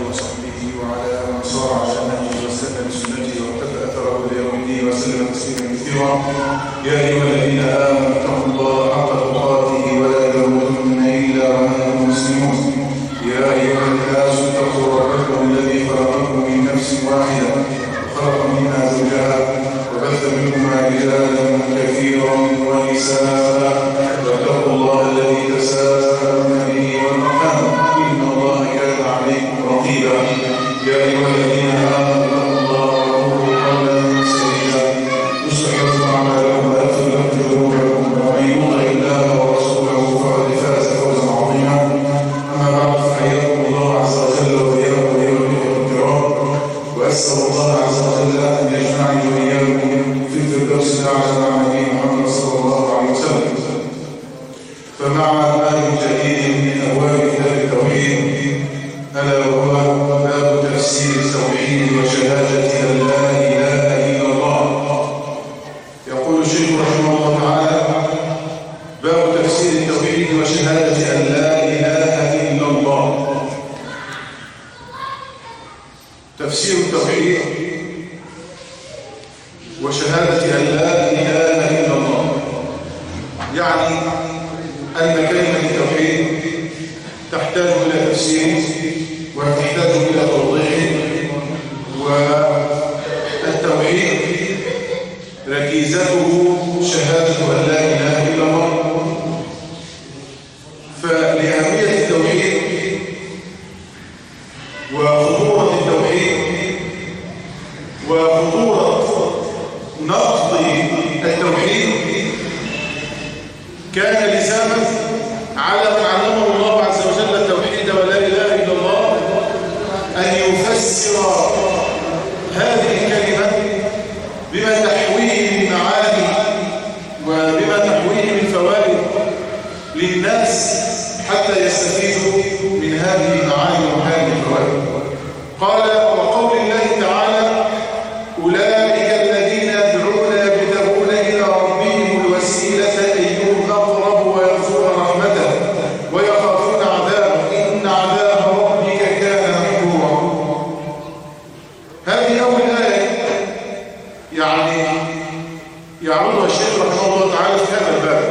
وصحبه وعلى من صار على نهجه واستنى بسنته واقتفى اثره الى يوم الدين وسلم تسليما كثيرا. يا ايها الذين امنوا اتقوا الله حق تقاته ولا تموتن الا وانتم مسلمون. يا ايها الناس اتقوا ربكم الذي خلقكم من نفس واحده وخلق منها زوجها وبث منهما رجالا كثيرا ونساء واتقوا الله الذي تساءلون به والارحام ان الله كان عليكم رقيبا. يا ايها الذين امنوا اتقوا الله وقولوا قولا سديدا يصلح لكم اعمالكم ويغفر لكم ذنوبكم ومن يطع الله ورسوله فقد فاز فوزا عظيما. اما بعد فحياكم الله عز وجل واياكم ايها الاخوه الكرام، واسال الله عز وجل ان يجمعني واياكم في الفردوس الاعلى مع نبينا محمد صلى الله عليه وسلم. فمع باب جديد من ابواب كتاب التوحيد الا وهو باب تفسير التوحيد وشهاده ان لا اله الا الله. يقول الشيخ رحمه الله تعالى: باب تفسير التوحيد وشهاده ان لا اله الا الله. تفسير التوحيد وشهاده ان لا اله الا الله يعني أن كلمة التوحيد تحتاج إلى تفسير وتحتاج إلى توضيح. والتوحيد ركيزته شهادة أن لا إله إلا الله. فلأهمية التوحيد وخطورة التوحيد وخطورة نقض التوحيد كان لزاما على من علمه الله عز وجل التوحيد ولا اله الا الله ان يفسر هذه الكلمه بما تحويه من معاني وبما تحويه من فوائد للناس حتى يستفيدوا من هذه المعاني وهذه الفوائد. قال: وقول الله تعالى: اولئك الذين يدعون يبتغون الى ربهم الوسيله ايهم اقرب ويرجون رحمته ويخافون عذابه ان عذاب ربك كان محذورا. هذه اول ايه يعني يعرضها الشيخ رحمه الله تعالى في هذا الباب،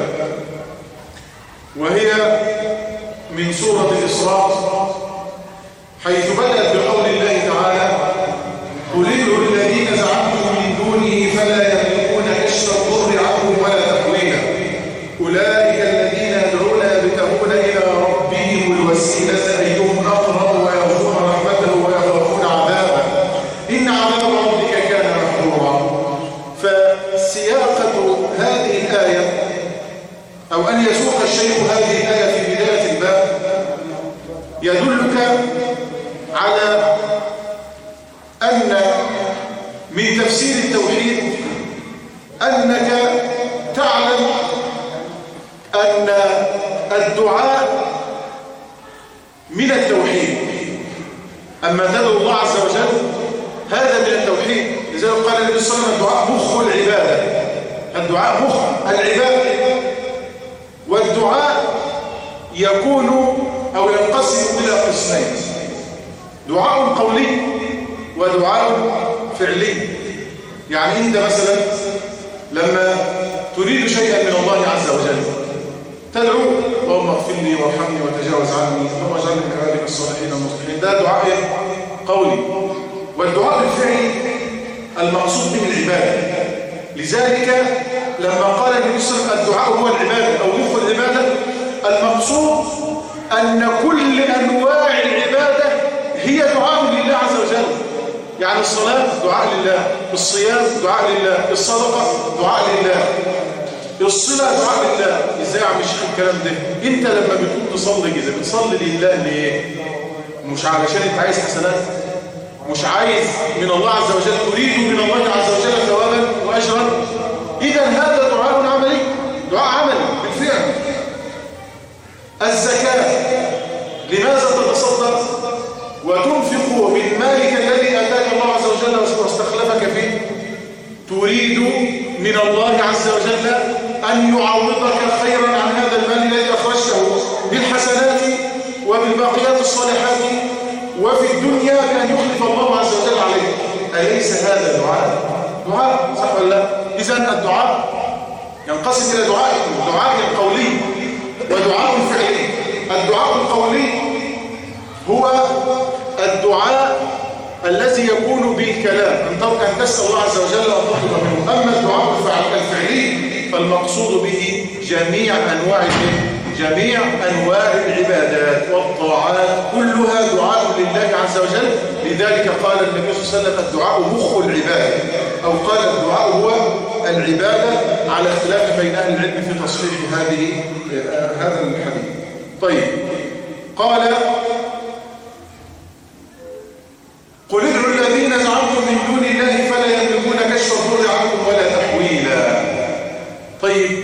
وهي من سوره الاسراء، حيث بدات بقول الله تعالى: قل ادعوا الذين زعمتم من دونه فلا يملكون كشف الضر عنكم ولا تحويلا اولئك الذين يدعون يبتغون الى ربهم الوسيله ايهم اقرب ويرجون رحمته ويخافون عذابه ان عذاب ربك كان محذورا. فسياقه هذه الايه او ان يسوق الشيخ هذه الايه في بدايه الباب يدلك على أن من تفسير التوحيد أنك تعلم أن الدعاء من التوحيد. أما تدعو الله عز وجل هذا من التوحيد. لذلك قال النبي صلى الله عليه وسلم: الدعاء مخ العبادة. الدعاء مخ العبادة. والدعاء يكون أو ينقسم إلى قسمين: دعاء قولي ودعاء فعلي. يعني انت مثلا لما تريد شيئا من الله عز وجل تدعو: اللهم اغفر لي وارحمني وتجاوز عني اللهم اجعلني من عبادك الصالحين المصلحين. ده دعاء قولي. والدعاء الفعلي المقصود به العباده. لذلك لما قال النبي صلى الله عليه وسلم: الدعاء هو العباده او مخ العباده، المقصود ان كل انواع العباده هي دعاء لله عز وجل. يعني الصلاة دعاء لله، الصيام دعاء لله، الصدقة دعاء لله، الصلة دعاء لله. ازاي يا عم الشيخ الكلام ده؟ انت لما بتقوم تصلي كده بتصلي لله ليه؟ مش علشان انت عايز حسنات، مش عايز من الله عز وجل، تريد من الله عز وجل ثوابا واجرا. اذا هذا دعاء عملي، دعاء عملي بالفعل. الزكاة لماذا تتصدق وتنفق من مالك الذي اتاك الله عز وجل واستخلفك فيه؟ تريد من الله عز وجل ان يعوضك خيرا عن هذا المال الذي اخرجته بالحسنات وبالباقيات الصالحات وفي الدنيا بأن يخلف الله عز وجل عليه. أليس هذا دعاء؟ دعاء صح ولا لا؟ إذن الدعاء ينقسم إلى دعاء قولي ودعاء فعلي. الدعاء القولي هو الدعاء الذي يكون بالكلام، أن تسأل الله عز وجل أن تطلب منه. أما الدعاء الفعلي فالمقصود به جميع أنواع العبادات والطاعات كلها دعاء لله عز وجل. لذلك قال النبي صلى الله عليه وسلم الدعاء مخ العبادة، أو قال الدعاء هو العبادة، على اختلاف بين أهل العلم في تصحيح هذا الحديث. طيب، قال قل ادعوا الذين زعمتم من دون الله فلا يملكون كشف الضر عنكم ولا تحويلا. طيب،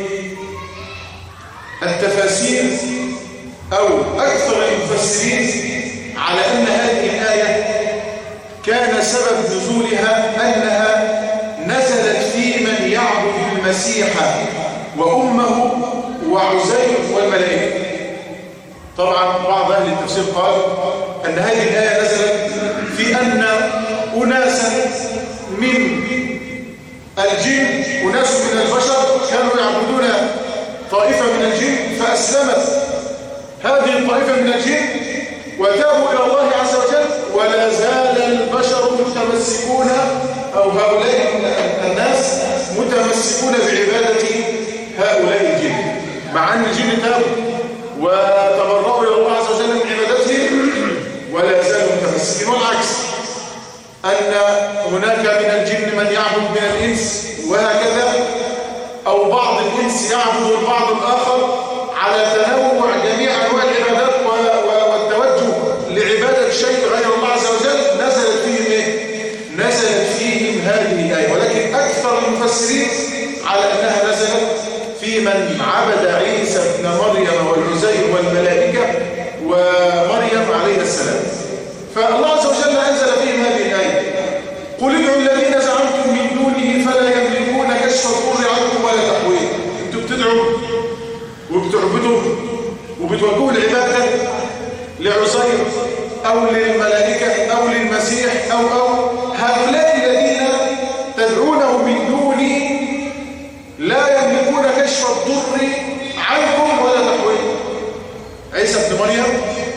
التفاسير أو أكثر المفسرين على أن هذه الآية كان سبب نزولها أنها نزلت في من يعبد المسيح وأمه وعزير والملائكة. طبعا بعض أهل التفسير قال أن هذه الآية نزلت في أن أناسا من الجن أناس من البشر كانوا يعبدون طائفة من الجن فأسلمت هذه الطائفة من الجن وتابوا إلى الله عز وجل، ولا زال البشر متمسكون أو هؤلاء الناس متمسكون بعبادة هؤلاء الجن، مع أن الجن تابوا وتبرؤوا إلى الله عز وجل من عبادتهم ولا زالوا متمسكين. والعكس، أن هناك من الجن من يعبد من الإنس وهكذا، أو بعض الإنس يعبد البعض الآخر، على تنوع جميع أنواع العبادات والتوجه لعبادة شيء غير الله عز وجل. نزلت فيهم هذه الآية، ولكن أكثر المفسرين على أنها نزلت في من عبد عيسى ابن مريم والعزير والملائكة ومريم عليه السلام. فالله عز وجل أنزل فيهم هذه الآية: قل ادعوا الذين زعمتم من دونه فلا يملكون كشف الضر عنكم ولا تحويل. انتوا بتدعوا وبتعبدوا وبتوجهوا العبادة لعزير أو للملائكة أو للمسيح أو هؤلاء الذين تدعونه من دوني لا يملكون كشف الضر عنكم ولا تحويل. عيسى ابن مريم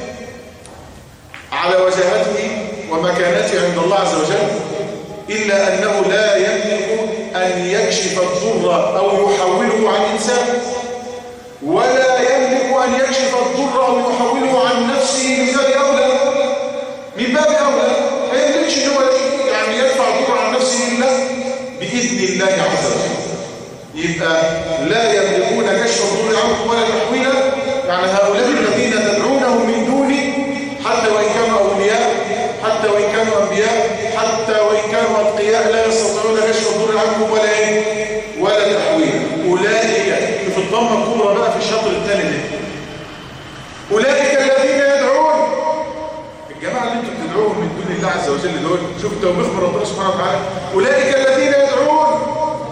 على وجاهته ومكانته عند الله عز وجل، إلا أنه لا يملك أن يكشف الضر أو يحوله عن إنسان، ولا يملك أن يكشف الضر أو يحوله عن نفسه من باب أولى. ما يملكش هو يعني يدفع الضر عن نفسه إلا بإذن الله عز وجل. يبقى لا يملكون كشف الضر عنكم ولا تحويلا، يعني هؤلاء الذين تدعونه من دوني حتى وإن كانوا أولياء، حتى وإن كانوا أنبياء، حتى وإن كانوا أتقياء، لا يستطيعون كشف الضر عنكم ولا تحويلا. أولئك في الضمة الكبرى بقى في الشطر الثاني ده، أولئك الذين يدعون، الجماعة اللي انتم بتدعوهم من دون الله عز وجل دول، شوف التوبيخ من ربنا سبحانه وتعالى: أولئك الذين يدعون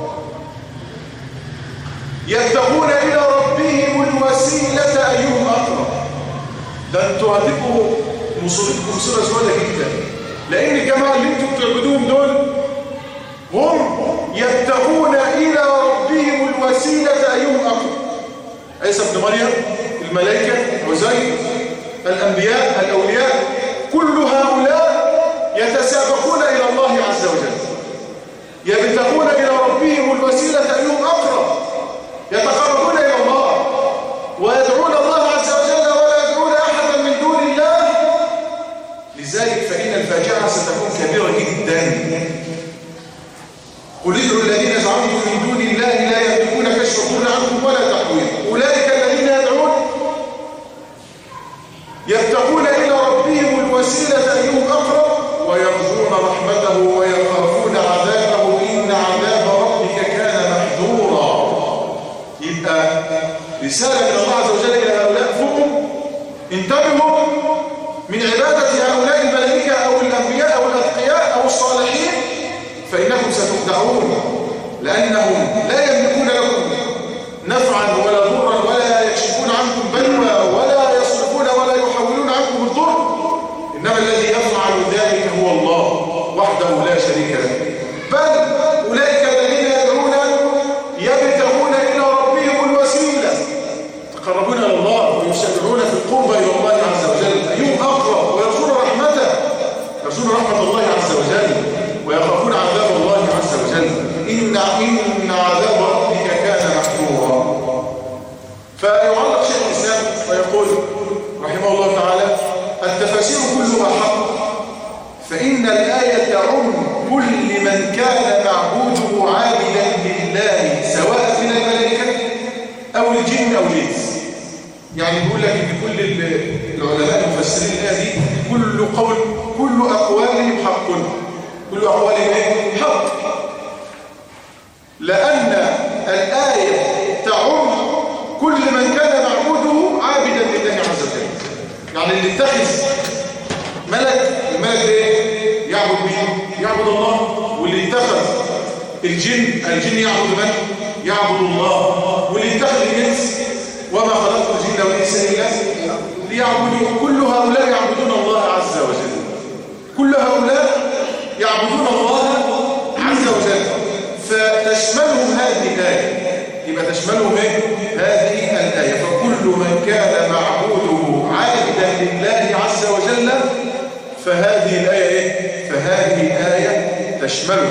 يبتغون إلى ربهم الوسيلة أيهم أقرب. ده انتوا هتبقوا مصيبتكم مصيبة سودة جدا، لأن الجماعة اللي انتوا بتعبدوهم دول هم يبتغون إلى ربهم الوسيلة أيهم أقرب. عيسى ابن مريم، الملائكة، عزير، الأنبياء، الأولياء، كل هؤلاء يتسابقون إلى الله عز وجل، يبتغون إلى ربهم الوسيلة أيهم أقرب، يتقربون إلى الله ويدعون الله عز وجل ولا يدعون أحدا من دون الله. لذلك فإن الفاجعة ستكون كبيرة جدا. قل ادعوا الذين زعمتم من دون الله لا يملكون كشف الضر عنكم ولا تحويل. أولئك الذين يدعون يبتغون إلى ربهم الوسيلة أيهم أقرب ويرجون رحمته ويخافون عذابه إن عذاب ربك كان محذورا. يبقى رسالة من الله عز وجل إلى هؤلاء فوقهم: انتبهوا من عبادة هؤلاء الملائكة أو الأنبياء أو الأتقياء أو الصالحين، فإنكم ستخدعون، لأنهم لا يملكون لكم نفعا ولا ضرا ولا يكشفون عنكم بلوى ولا يصرفون ولا يحولون عنكم الضر، إنما الذي يفعل ذلك هو الله وحده لا شريك له. بل أولئك الذين يدعون يبتغون إلى ربهم الوسيلة، يتقربون إلى الله ويسارعون في القرب إلى الله عز وجل، أيهم أقرب ويرجون رحمته، يرجون رحمة الله عز وجل ويخافون عذاب الله عز وجل. إن عذاب ربك كان محذورا. فيعلق شيخ الإسلام ويقول رحمه الله تعالى: التفاسير كلها حق، فإن الآية تعم كل من كان معبوده عابدا لله سواء من الملائكة أو الجن أو الإنس. يعني بيقول لك إن كل العلماء المفسرين الآية دي كل أقوالهم حق، كل أقوالهم حق، لأن الآية تعم كل من كان معبوده عابدا لله عز وجل. يعني اللي اتخذ ملك، الملك ايه؟ يعبد مين؟ يعبد الله. واللي اتخذ الجن يعبد من؟ يعبد الله. واللي اتخذ الإنس وما خلقت الجن والإنس إلا ليعبدوا، كل هؤلاء يعبدون الله عز وجل، كل هؤلاء يعبدون الله عز وجل. فتشملهم هذه الآية، يبقى تشملهم هذه الآية. فكل من كان معبوده عابدا لله عز وجل فهذه الآية تشمله.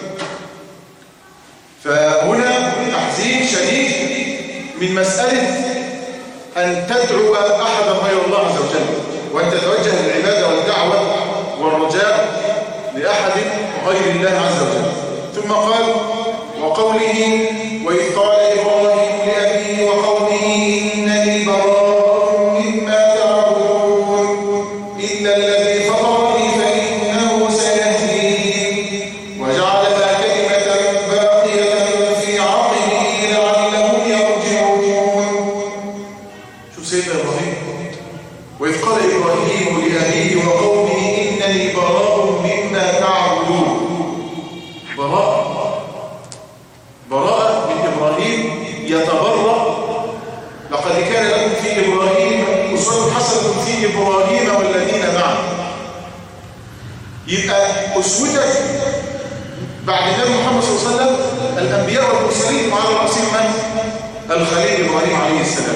فهنا تحذير شديد من مسألة أن تدعو أحدا غير الله عز وجل، وأن تتوجه بالعبادة والدعوة والرجاء لأحد غير الله عز وجل. ثم قال: وقوله: وإذ قال إبراهيم لأبيه وقومه إنني براء مما تعبدون إلا الذي فطرني فإنه سيهدين وجعلها كلمة باقية في عقبه لعلهم يرجعون. شوف سيدنا إبراهيم: وإذ قال إبراهيم لأبيه وقومه إنني براء مما تعبدون. براءة من إبراهيم، يتبرأ. لقد كان لكم في إبراهيم أسوة حسنة في إبراهيم والذين معه. يبقى أسوتك بعد النبي محمد صلى الله عليه وسلم الأنبياء والمرسلين، وعلى رأسهم من؟ الخليل إبراهيم عليه السلام.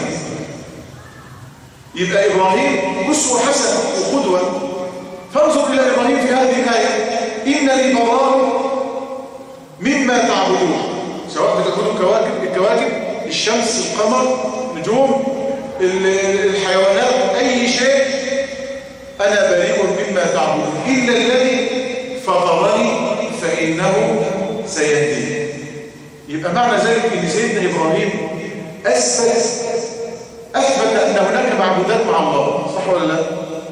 يبقى إبراهيم أسوة حسنة وقدوة. فانظر إلى إبراهيم في هذه الآية: إنني براء مما تعبدون، سواء بتعبدوا الكواكب، الشمس، القمر، نجوم، الحيوانات، أي شيء، أنا بريء مما تعبدون إلا الذي فطرني فإنه سيهدين. يبقى معنى ذلك أن سيدنا إبراهيم أثبت أن هناك معبودات مع الله، صح ولا لا؟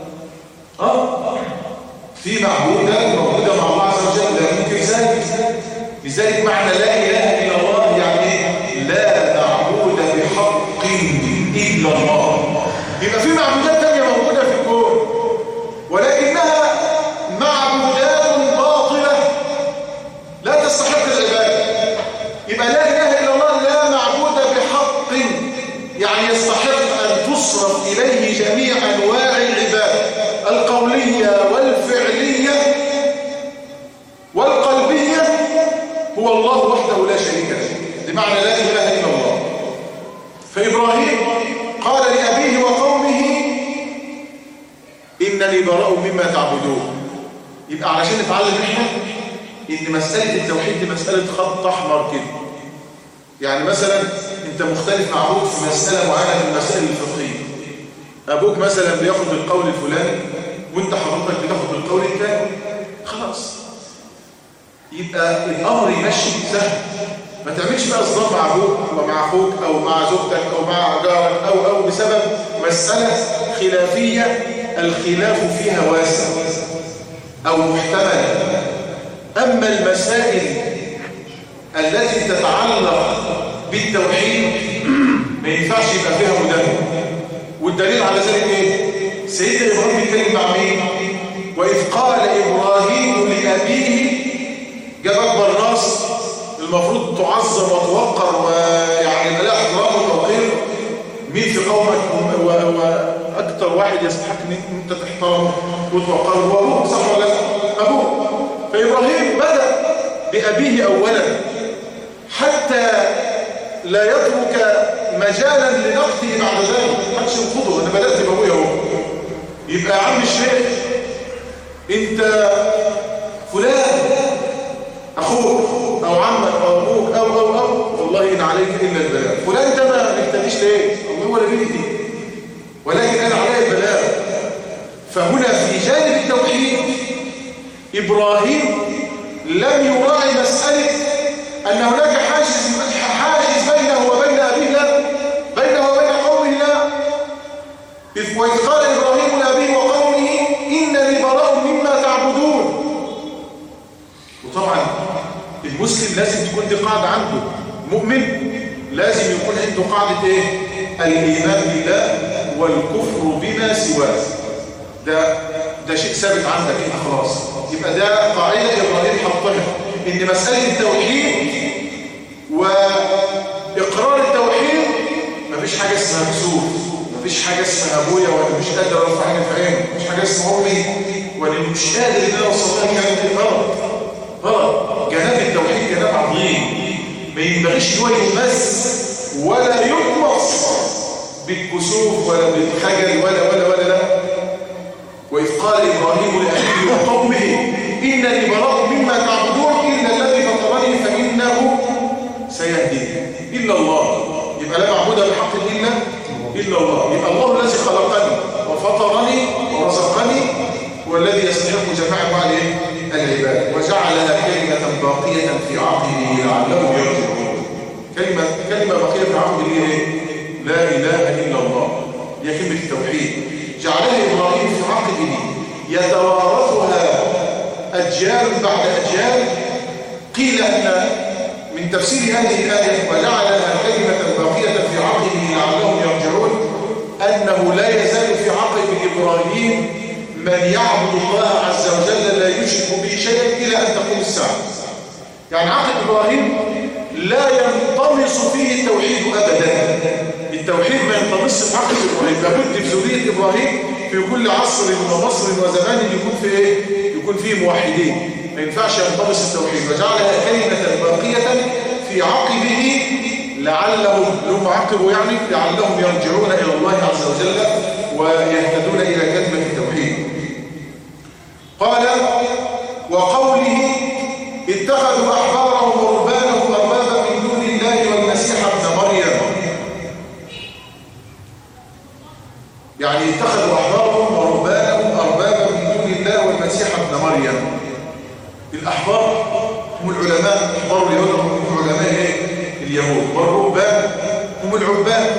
في معبودات موجودة مع الله عز وجل لا يمكن ذلك. لذلك معنى لا إله إلا الله يعني لا معبود بحق إلا الله. يبقى في معبودات تانية موجودة في الكون ولكنها معبودات باطلة لا تستحق العبادة. يبقى لا إله إلا الله لا معبود بحق، يعني يستحق أن تصرف إليه جميع أنواع العبادة القولية والفعلية والقلبية، هو الله وحده لا شريك له. بمعنى لا إله إلا الله. فإبراهيم قال لأبيه وقومه إنني براء مما تعبدون. يبقى علشان نتعلم إحنا إن مسألة التوحيد دي مسألة خط أحمر كده. يعني مثلا أنت مختلف مع أبوك في مسألة معينة من المسائل الفقهية. أبوك مثلا بياخد بالقول الفلاني وأنت حضرتك بتاخد بالقول الثاني، خلاص يبقى الأمر يمشي سهل. ما تعملش بقى صدام مع أبوك ومع أخوك أو مع زوجتك أو مع جارك أو بسبب مسألة خلافية الخلاف فيها واسع أو محتمل. أما المسائل التي تتعلق بالتوحيد ما ينفعش يبقى فيها مداهنة. والدليل على ذلك إيه؟ سيدنا إبراهيم بيتكلم مع مين؟ وإذ قال إبراهيم لأبيه، جاب أكبر ناس المفروض تعظم وتوقر ويعني يبقى لها احترام وتوقير. مين في قومك وأكثر واحد يستحق إن أنت تحترمه؟ وتوقره هو أبوه، صح ولا لا؟ أبوه. فإبراهيم بدأ بأبيه أولا حتى لا يترك مجالا لنقده بعد ذلك، محدش ينقضه. أنا بدأت بأبويا أهو. يبقى يا عم الشيخ أنت فلان أخوك أو عمك أو أبوك أو والله إن عليك إلا البلاغ. فلان ده ما نكتبيش ليه؟ الله ولا بيدي، ولكن أنا علي البلاغ. فهنا في جانب التوحيد إبراهيم لم يراعي مسألة أن هناك حاجز بينه وبين أبيه، لا، بينه وبين قومه، لا. وإذ قال إبراهيم لأبيه وقومه إنني براء مما تعبدون. وطبعا المسلم لازم تكون دي قاعدة عنده، مؤمن لازم يكون عنده قاعدة إيه؟ الإيمان بالله والكفر بما سواه. ده شيء ثابت عندك انت خلاص. يبقى ده قاعدة إبراهيم حطها، إن مسألة التوحيد وإقرار التوحيد مفيش حاجة اسمها كسوف، مفيش حاجة اسمها أبويا وأنا مش قادر أرفع عيني في عيني، مفيش حاجة اسمها أمي وأنا مش قادر إن أنا أوصل لها الكلام ده. غلط. جناب التوحيد جناب عظيم، ما ينبغيش إن هو يمس ولا يقمص بالكسوف ولا بالخجل ولا لا. وإذ قال إبراهيم لأبيه وقومه إنني براء مما تعبدون إلا الذي فطرني فإنه سيهديني. إلا الله، يبقى لا معبود بحق إلا الله. يبقى الله الذي خلقني وفطرني ورزقني هو الذي يستحق جميع أنواع العباد، وجعلها كلمة باقية في عقبه لعلهم يرجعون. كلمة باقية في عقبه لا إله إلا الله، هي كلمة التوحيد. جعلها إبراهيم في عقبه يتوارثها أجيال بعد أجيال. قيل أن من تفسير هذه الآية وجعلها كلمة باقية في عقبه لعلهم يرجعون أنه لا يزال في عقب إبراهيم من يعبد الله عز وجل لا يشرك به شيئا إلى أن تقوم الساعة. يعني عقب إبراهيم لا ينطمس فيه التوحيد أبدا. التوحيد ما ينطمس في عقب إبراهيم، لابد في ذرية إبراهيم في كل عصر ومصر وزمان يكون في إيه؟ يكون فيه موحدين، ما ينفعش ينطمس التوحيد. وجعلها كلمة باقية في عقبه لعلهم عقبوا يعني لعلهم يرجعون إلى الله عز وجل ويهتدون إلى كلمة التوحيد. قال وقوله اتخذوا أحبارهم ورهبانهم أربابا من دون الله والمسيح ابن مريم. يعني اتخذوا أحبارهم ورهبانهم أربابا من دون الله والمسيح ابن مريم. الأحبار هم العلماء، أحبار اليهود هم علماء اليهود، والرهبان هم العباد.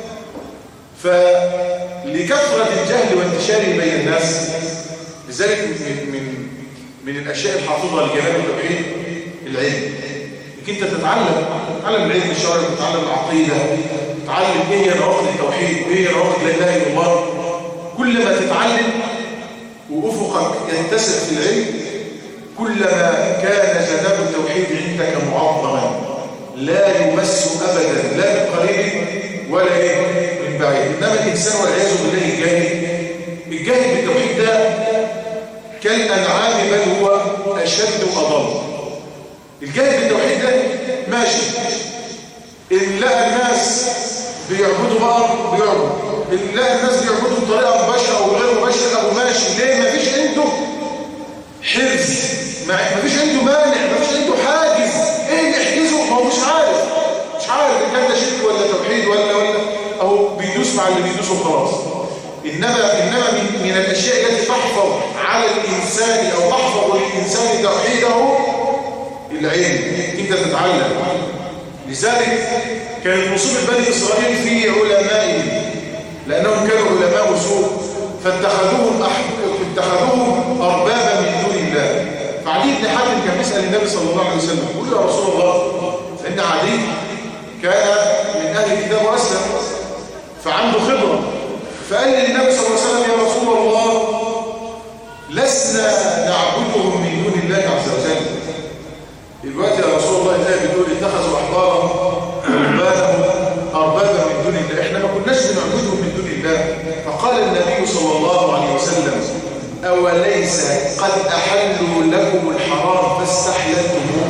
فلكثرة الجهل وانتشاره بين الناس، لذلك من الأشياء الحافظة لجناب التوحيد العلم. انك انت تتعلم العلم الشرعي، تتعلم العقيدة، تتعلم ايه هي نواقض التوحيد وايه هي نواقض لا اله الا الله. كل ما تتعلم وافقك يتسع في العلم كلما كان جناب التوحيد عندك معظما لا يمس ابدا لا من قريب ولا من بعيد. انما الانسان والعياذ بالله الجاهل بالتوحيد ده كالانعام بل هو اشد واضل. الجاهل بالتوحيد ده ماشي، إن لقى الناس بيعبدوا بقر بيعبد، إن لقى الناس بيعبدوا بطريقه مباشره او غير مباشره او ماشي. ليه؟ مفيش عنده حرز، مفيش عنده مانع، مفيش عنده حاجز. ايه اللي يحجزه؟ ما هو مش عارف ان كان ده شرك ولا توحيد ولا اهو بيدوس مع اللي بيدوسه خلاص. انما من الاشياء التي تحفظ على الانسان او تحفظ للانسان توحيده العلم، انت تتعلم. لذلك كانت مصيبه بني اسرائيل في علمائهم، لانهم كانوا علماء سوء فاتخذوهم اربابا من دون الله. فعلي بن حاتم كان بيسال النبي صلى الله عليه وسلم يقول له يا رسول الله، فان علي كان من اهل الكتاب واسلم فعنده خبره، فقال للنبي صلى الله عليه وسلم يا رسول الله لسنا نعبدهم من دون الله عز وجل. دلوقتي يا رسول الله الآية بتقول اتخذوا أحبارهم ورهبانهم أربابا من دون الله، احنا ما كناش بنعبدهم من دون الله. فقال النبي صلى الله عليه وسلم أولم أوليس قد أحلوا لكم الحرام فاستحللتموه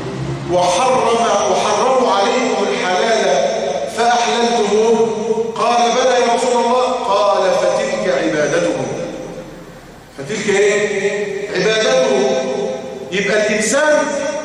وحرموا عليكم الحلال فأحللتموه؟ قال بلى يا رسول الله. قال فتلك عبادتهم. فتلك ايه؟ عبادتهم. يبقى الإنسان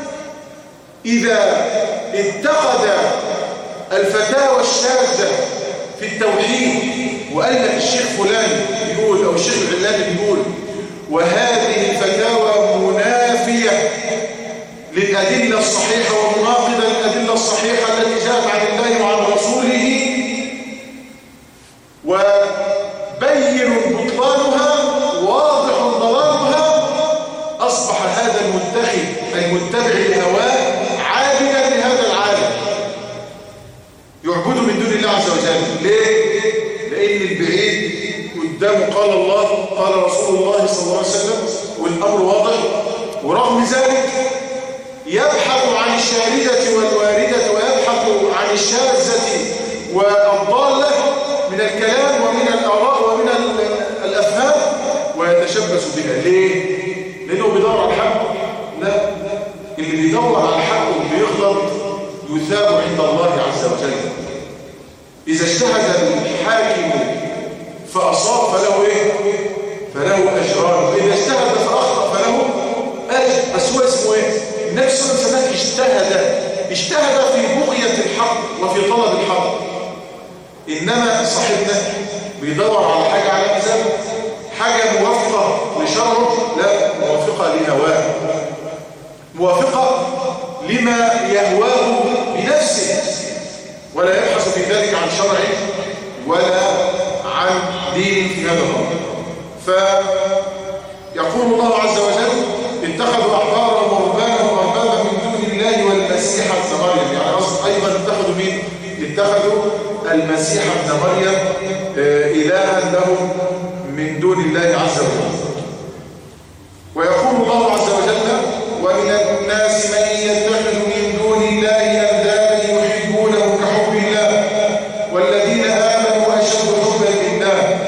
إذا اتخذ الفتاوى الشاذة في التوحيد وقال لك الشيخ فلان يقول أو الشيخ العلاني بيقول وهذه الفتاوى منافية للأدلة الصحيحة ومناقضة للأدلة الصحيحة التي جاءت عن الله وعن رسوله وبين بطلانها واضح ضلالها، أصبح هذا المتبع لهواه عابدا لهذا العالم يعبده من دون الله عز وجل. ليه؟ لأن البعيد قدامه قال الله قال رسول الله صلى الله عليه وسلم والأمر واضح، ورغم ذلك يبحث عن الشاردة والواردة ويبحث عن الشاذة والضالة من الكلام ومن الآراء ومن الأفهام ويتشبث بها. ليه؟ لأنه بيدور على الحق؟ لا، اللي بيدور على الحق وبيغلط يثاب عند الله عز وجل. إذا اجتهد الحاكم فأصاب فله إيه؟ فله أجران، وإذا اجتهد فأخطأ فله أجر. بس هو اسمه إيه؟ النبي صلى الله عليه وسلم اجتهد في بغية الحق وفي طلب الحق. إنما صاحبنا بيدور على حاجة على مزاجه، حاجة موافقة لشرعه، لا، موافقة لهواه، موافقة لما يهواه بنفسه، ولا يبحث في ذلك عن شرع ولا عن دين في هذا الأمر. فيقول الله عز وجل اتخذوا أحبارهم ورهبانهم أربابا من دون الله والمسيح ابن مريم. يعني أيضا اتخذوا مين؟ اتخذوا المسيح ابن مريم إلها لهم من دون الله عز وجل. ويقول الله عز وجل ومن الناس من يتخذ من دون الله أندادا يحبونهم كحب الله والذين آمنوا أشد حبا لله.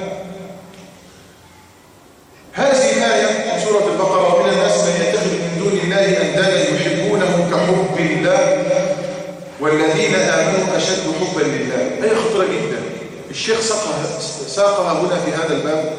هذه الآية من سورة البقرة ومن الناس من يتخذ من دون الله أندادا يحبونهم كحب الله والذين آمنوا أشد حبا لله. آية خطيرة جدا. الشيخ ساقها هنا في هذا الباب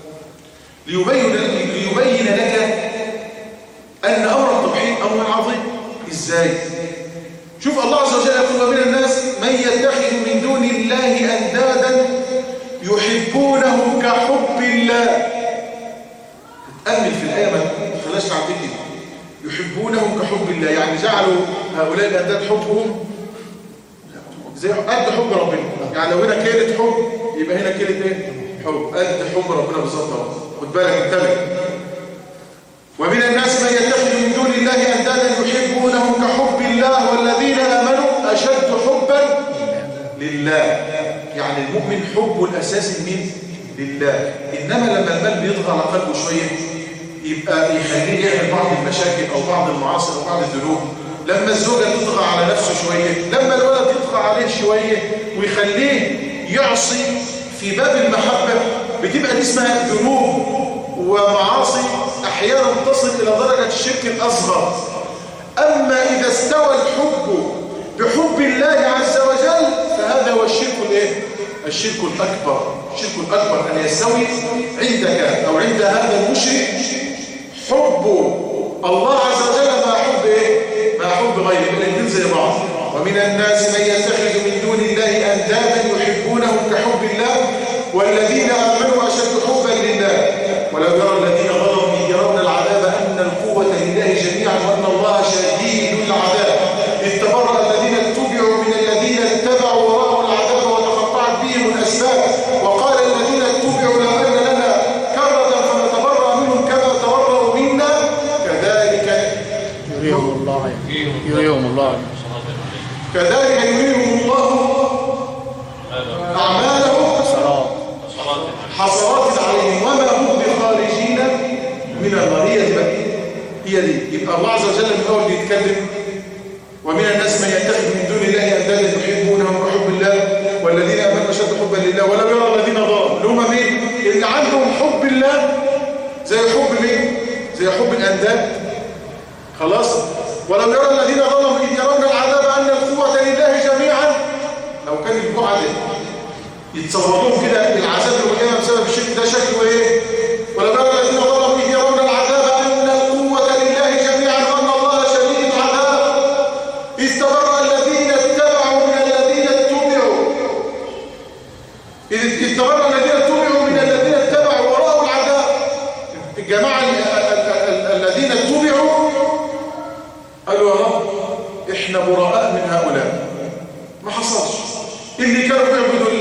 ليبين لك أن أمر التوحيد أمر عظيم. إزاي؟ شوف الله عز وجل يقول ومن الناس من يتخذ من دون الله أندادا يحبونهم كحب الله. تأمل في الآية ما خلاش تعطيك يحبونهم كحب الله، يعني جعلوا هؤلاء الأنداد حبهم زي قد حب ربنا. يعني لو هنا كلمة حب يبقى هنا كلمة ايه؟ حب، قد حب ربنا بالظبط. خد بالك انتبه. ومن الناس من يتخذ من دون الله أندادا يحبونهم كحب الله والذين آمنوا أشد حبا لله. يعني المؤمن حبه الأساسي مين؟ لله. إنما لما المال بيضغى على قلبه شوية يبقى يخليه يعمل بعض المشاكل أو بعض المعاصي أو بعض الذنوب. لما الزوجة تطغى على نفسه شوية، لما الولد يطغى عليه شوية ويخليه يعصي في باب المحبة، بتبقى دي اسمها ذنوب ومعاصي أحيانا تصل إلى درجة الشرك الأصغر. أما إذا استوى الحب بحب الله عز وجل فهذا هو الشرك الإيه؟ الشرك الأكبر. الشرك الأكبر أن يستوي عندك أو عند هذا المشرك حب الله عز وجل مع حب إيه؟ مع حب غيره. الاثنين زي بعض. ومن الناس من يتخذ من دون الله أندادا يحبونهم كحب الله والذين آمنوا أشد حبا لله ولو يرى الذين ظلموا إذ يرون العذاب أن القوة لله جميعا وأن الله شديد العذاب إذ تبرأ الذين اتبعوا من الذين اتبعوا ورأوا العذاب وتقطعت بهم الأسباب وقال الذين اتبعوا لو أن لنا كرة فنتبرأ منهم كما تبرأوا منا كذلك يريهم الله كذلك يريهم الله أعمالهم حسرات عليهم وما هم بخارجين من النار. هي دي. يبقى الله عز وجل من أول بيتكلم ومن الناس من يتخذ من دون الله أندادا يحبونهم كحب الله والذين آمنوا أشد حبا لله ولم يرى الذين ظلموا اللي هم مين؟ اللي عندهم حب الله حب مين؟ زي حب الأنداد. خلاص؟ ولو يرى الذين ظلموا إذ يرون العذاب أن القوة لله جميعا، لو كان البعد يتصورون كده العذاب القيامة بسبب الشرك ده شكله ايه؟ ولو يرى الذين ظلموا إذ يرون العذاب أن القوة لله جميعا وأن الله شديد العذاب إذ تبرأ الذين اتبعوا من الذين اتبعوا إذ تبرأ الذين اتبعوا من الذين اتبعوا ورأوا العذاب. الجماعة الذين اتبعوا قالوا يا رب احنا براء من هؤلاء، ما حصلش. اللي كانوا بيعبدوا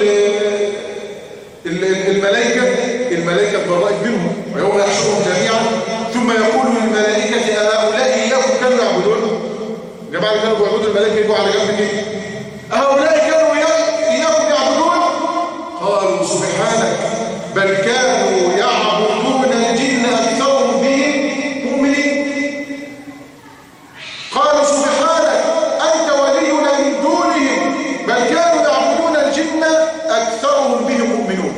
الملائكة برأت منهم، ويوم يحشرهم جميعا ثم يقول للملائكة أهؤلاء إياكم كانوا يعبدون. الجماعة اللي كانوا بيعبدوا الملائكة يجوا على جنب كده، أهؤلاء كانوا إياكم يعبدون؟ قالوا سبحانك بل كانوا يعبدون الجن أكثرهم بهم مؤمنين. قالوا سبحانك أنت ولينا من دونهم بل كانوا يعبدون الجن أكثرهم بهم مؤمنون.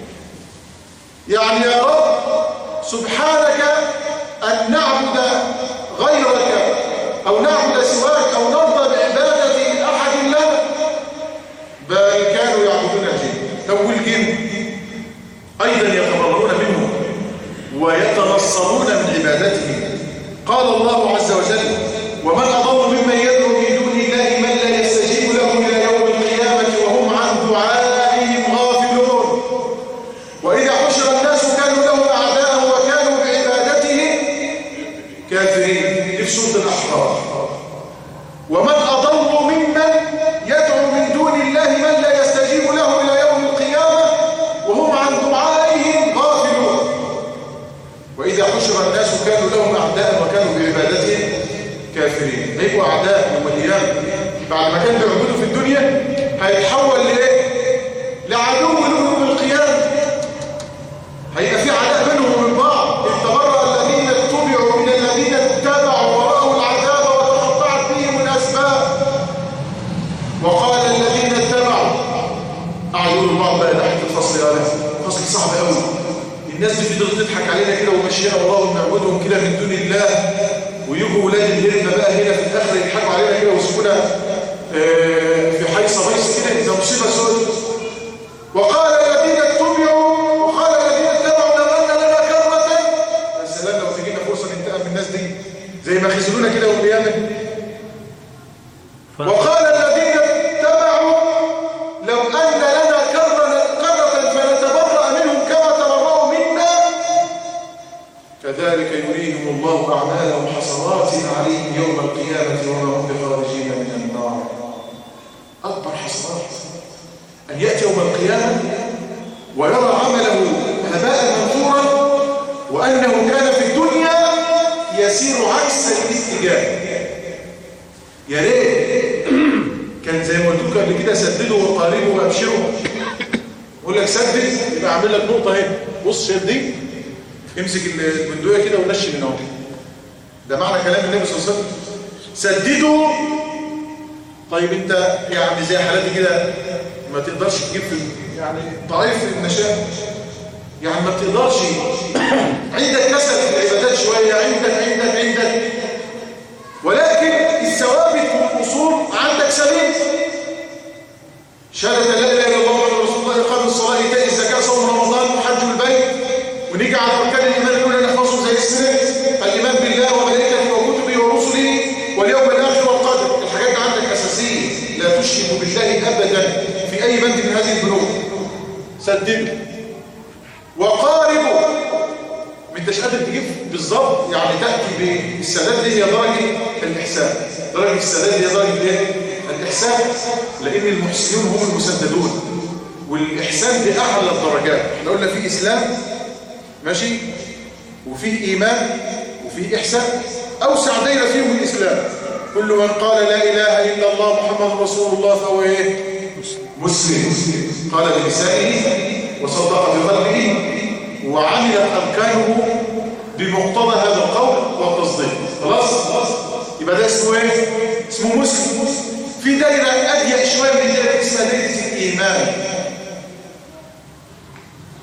يعني يا رب سبحانك أن نعبد غيرك أو نعبد سواك أو نرضى بعبادة أحد لنا، بل كانوا يعبدون الجن. طب والجن أيضا يتبرؤون منهم ويتنصرون من عبادتهم. قال الله عز وجل ومن أضل ممن يدعو من دون الله من لا يستجيب له إلى يوم القيامة وهم عن دعائهم غافلون. وإذا حشر الناس كانوا لهم أعداء وكانوا بعبادتهم كافرين. في سورة الأحقاف. ومن أضل ممن يدعو من دون الله من لا يستجيب له إلى يوم القيامة وهم عن دعائهم غافلون. وإذا حشر الناس كانوا لهم أعداء وكانوا بعبادتهم كافرين. هيبقوا أعداء يوم القيامة. بعد ما كانوا بيعبدوا في الدنيا هيتحول لإيه؟ لعدو يوم القيامة. هيبقى في عداء بينهم وبين بعض. إذ تبرأ الذين اتبعوا من الذين اتبعوا ورأوا العذاب وتقطعت بهم الأسباب. وقال الذين اتبعوا أعينوا البعض بقى تحت الفصل هذا فصل صعب قوي. الناس دي فضلت تضحك علينا كده ومشينا وراهم نعبدهم كده من دون الله، ويجوا ولاد الهرمة بقى هنا في الآخر يضحكوا علينا كده ويسيبونا في حيصة بيص كده. ده مصيبة سوداء. وقال الذين اتبعوا لو أن لنا كرة. يا سلام لو تجينا فرصة ننتقم من الناس دي زي ما خذلونا كده يوم القيامة. وقال الذين اتبعوا لو أن لنا كرة فنتبرأ منهم كما تبرأوا منا كذلك يريهم الله أعمالهم حسرات عليهم يوم القيامة وما هم بخارجين من النار. أكبر حسرات أن يأتي يوم القيامة ويرى عمله هباء منثورا وأنه كان في الدنيا يسير عكس الاتجاه. يا ريت كان زي ما قلت لكم قبل كده سددوا وقاربوا وابشروا. يقول لك سدد يبقى اعمل لك نقطه اهي. بص شايف دي؟ امسك البندقيه كده ونشي من اهو. ده معنى كلام النبي صلى الله عليه وسلم. سددوا. طيب انت يعني زي حالاتي كده ما تقدرش تجيب يعني ضعيف النشاط، يعني ما بتقدرش، عندك كسل في العبادات شويه، عندك ولكن الثوابت والأصول عندك سليم. شهادة لا إله إلا الله محمد رسول الله، إقام الصلاة، إيتاء الزكاة، صوم رمضان، وحج البيت. ونيجي على أركان الإيمان الأولى نحفظهم زي السنة: الإيمان بالله وملائكته وكتبه ورسله واليوم الآخر والقدر. الحاجات دي عندك أساسية، لا تشرك بالله أبدا في أي بند من هذه البنود. سددوا وقاربوا. ما انتش قادر تجيب بالظبط، يعني تأتي بالسداد دي هي درجة الإحسان. درجة السداد هي درجة ايه؟ الإحسان. لأن المحسنون هم المسددون، والإحسان دي أعلى الدرجات. احنا قلنا فيه إسلام ماشي، وفيه إيمان، وفيه إحسان. أوسع دايرة فيهم الإسلام. كل من قال لا إله إلا الله محمد رسول الله فهو ايه؟ مسلم. قال بلسانه وصدق بقلبه وعملت أركانه بمقتضى هذا القول والتصديق. خلاص؟ يبقى ده اسمه ايه؟ اسمه مسلم. في دايرة أضيق شوية من دايرة اسمها دايرة الإيمان.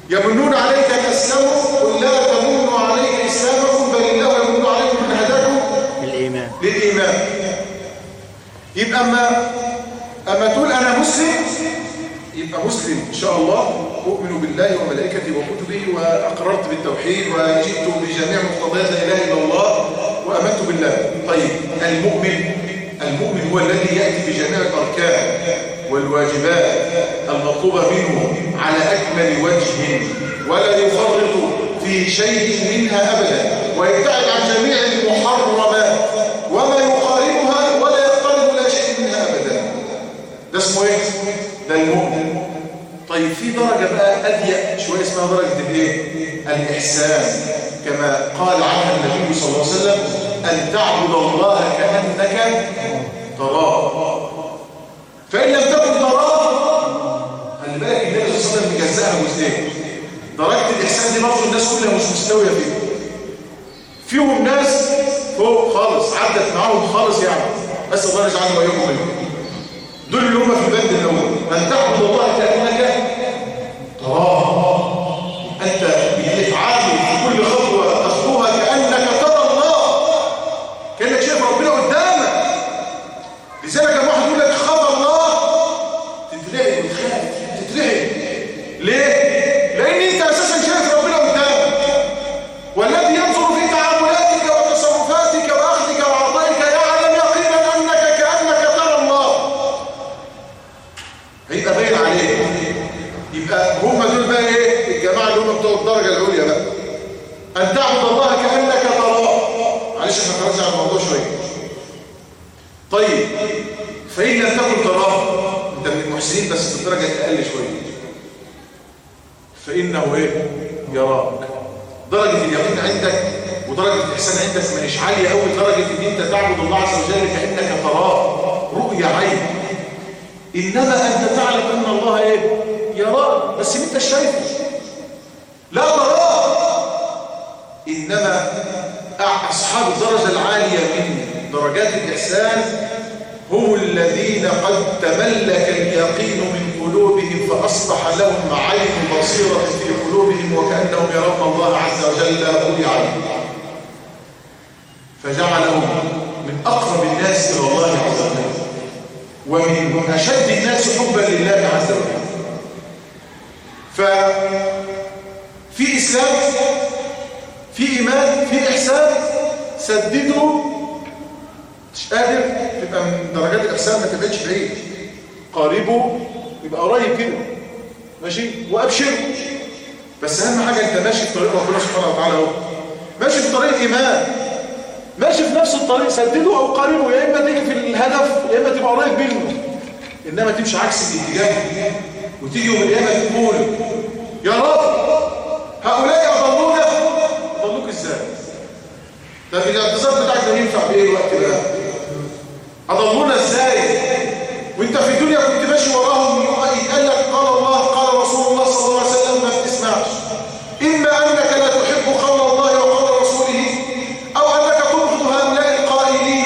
يمنون عليك أن أسلموا قل لا تمنوا علي إسلامكم بل الله يمن عليكم أن هداكم للإيمان. يبقى أما تقول أنا مسلم يبقى مسلم إن شاء الله، أؤمن بالله وملائكته وكتبه وأقررت بالتوحيد وجئت بجميع مقتضيات لا إله إلا الله وأمنت بالله. طيب المؤمن هو الذي يأتي بجميع الأركان والواجبات المطلوبة منه على أكمل وجه ولا يفرط في شيء منها أبدا، ويبتعد عن جميع المحرمات وما يقاربها ولا يقترب إلى شيء منها أبدا. ده اسمه إيه؟ ده المؤمن. طيب في درجة بقى أضيق شوية اسمها درجة الإيه؟ الإحسان، كما قال عنها النبي صلى الله عليه وسلم أن تعبد الله كأنك تراه فإن لم تكن تراه. خلي بالك النبي صلى الله عليه وسلم مجزاها جزئين. درجة الإحسان دي برضه الناس كلها مش مستوية فيها. فيهم ناس فوق خالص عدت معاهم خالص يعني، بس الله يجعلنا وإياكم منهم. دول اللي هم في البند الأول، أن تعبد الله كأنك تراه. أنت بإفعال في كل خطوة تخطوها كأنك ترى الله، كأنك شايف ربنا قدامك. لذلك لما واحد يقول لك خاف الله تترعب وتخاف تترعب. ليه؟ لأن أنت أساسا شايف ربنا قدامك، والذي ينظر في تعاملاتك وتصرفاتك وأخذك وعطائك يعلم يقينا أنك كأنك ترى الله. هيبقى باين عليك. يبقى هم دول بقى ايه؟ الجماعه اللي هم بتوع الدرجه العليا بقى. ان تعبد الله كانك تراه. معلش احنا خرجنا عن الموضوع شويه. طيب فان لم تكن تراه، انت من المحسنين بس في الدرجه الاقل شويه، فانه ايه؟ يراك. درجه اليقين عندك ودرجه الاحسان عندك مش عاليه قوي لدرجه ان انت تعبد الله عز وجل كانك تراه رؤيه عين، انما انت تعلم ان الله ايه؟ يراك، بس انت شايفه لا تراه. انما اصحاب الدرجه العاليه من درجات الاحسان هم الذين قد تملك اليقين من قلوبهم فاصبح لهم عين بصيره في قلوبهم وكانهم يرون الله عز وجل رؤيا عين، فجعلهم من اقرب الناس الى الله عز وجل ومن اشد الناس حبا لله عز وجل. ففي إسلام، في إيمان، في إحسان. سددوا، مش قادر تبقى من درجات الإحسان ما تبعدش بعيد، قاربوا يبقى قريب كده ماشي، وأبشروا. بس أهم حاجة أنت ماشي في طريق ربنا سبحانه وتعالى اهو، ماشي في طريق إيمان، ماشي في نفس الطريق. سددوا أو قاربوا، يا إما تيجي في الهدف يا إما تبقى قريب منه، إنما تمشي عكس الاتجاه وتيجي يوم القيامة تقول يا رب هؤلاء أضلوك إزاي؟ طب الاعتذار بتاعك ده ينفع بإيه الوقت بقى؟ أضلونا إزاي؟ وأنت في الدنيا كنت ماشي وراهم يتقال لك قال الله قال رسول الله صلى الله عليه وسلم ما بتسمعش. إما أنك لا تحب قول الله وقول رسوله، أو أنك تبغض هؤلاء القائلين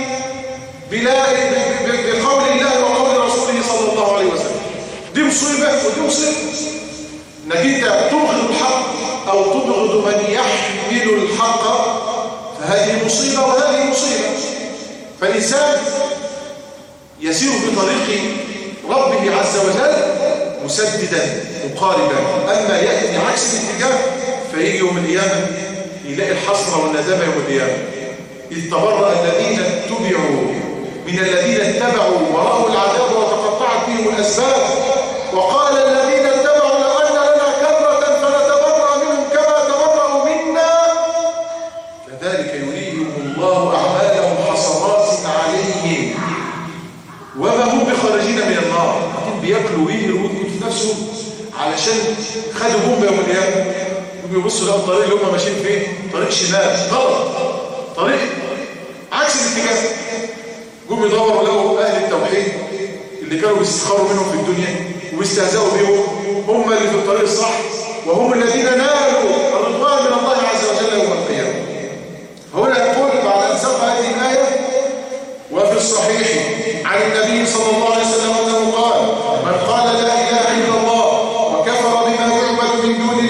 بقول الله وقول رسوله صلى الله عليه وسلم. دي مصيبة ودي مصيبة، انك انت تبغض الحق او تبغض من يحمل الحق، فهذه مصيبة وهذه مصيبة. فالإنسان يسير في طريق ربه عز وجل مسددا مقاربا، أما يأتي عكس الاتجاه فيجي يوم القيامة يلاقي الحسرة والندامة يوم القيامة. إذ تبرأ الذين اتبعوا من الذين اتبعوا ورأوا العذاب وتقطعت بهم الأسباب، وقال الذين اتبعوا لو أن لنا كرة فنتبرأ منهم كما تبرأوا منا كذلك يريهم الله أعمالهم حسرات عليهم وما هم بخارجين من النار. بياكلوا ويهروا ويجوا في نفسهم علشان خدوا بومبا يوم القيامة، وبيبصوا لقوا الطريق اللي هم ماشيين فيه طريق شمال غلط، طريق عكس الاتجاه. جم يدوروا لقوا أهل التوحيد اللي كانوا بيستخاروا منهم في الدنيا وبيستهزئوا بهم، هم اللي في الطريق الصح، وهم الذين نالوا الرضوان من الله عز وجل يوم القيامة. هنا يقول بعد أن سبق هذه الآية: وفي الصحيح عن النبي صلى الله عليه وسلم أنه قال: من قال لا إله إلا الله وكفر بما يعبد من دون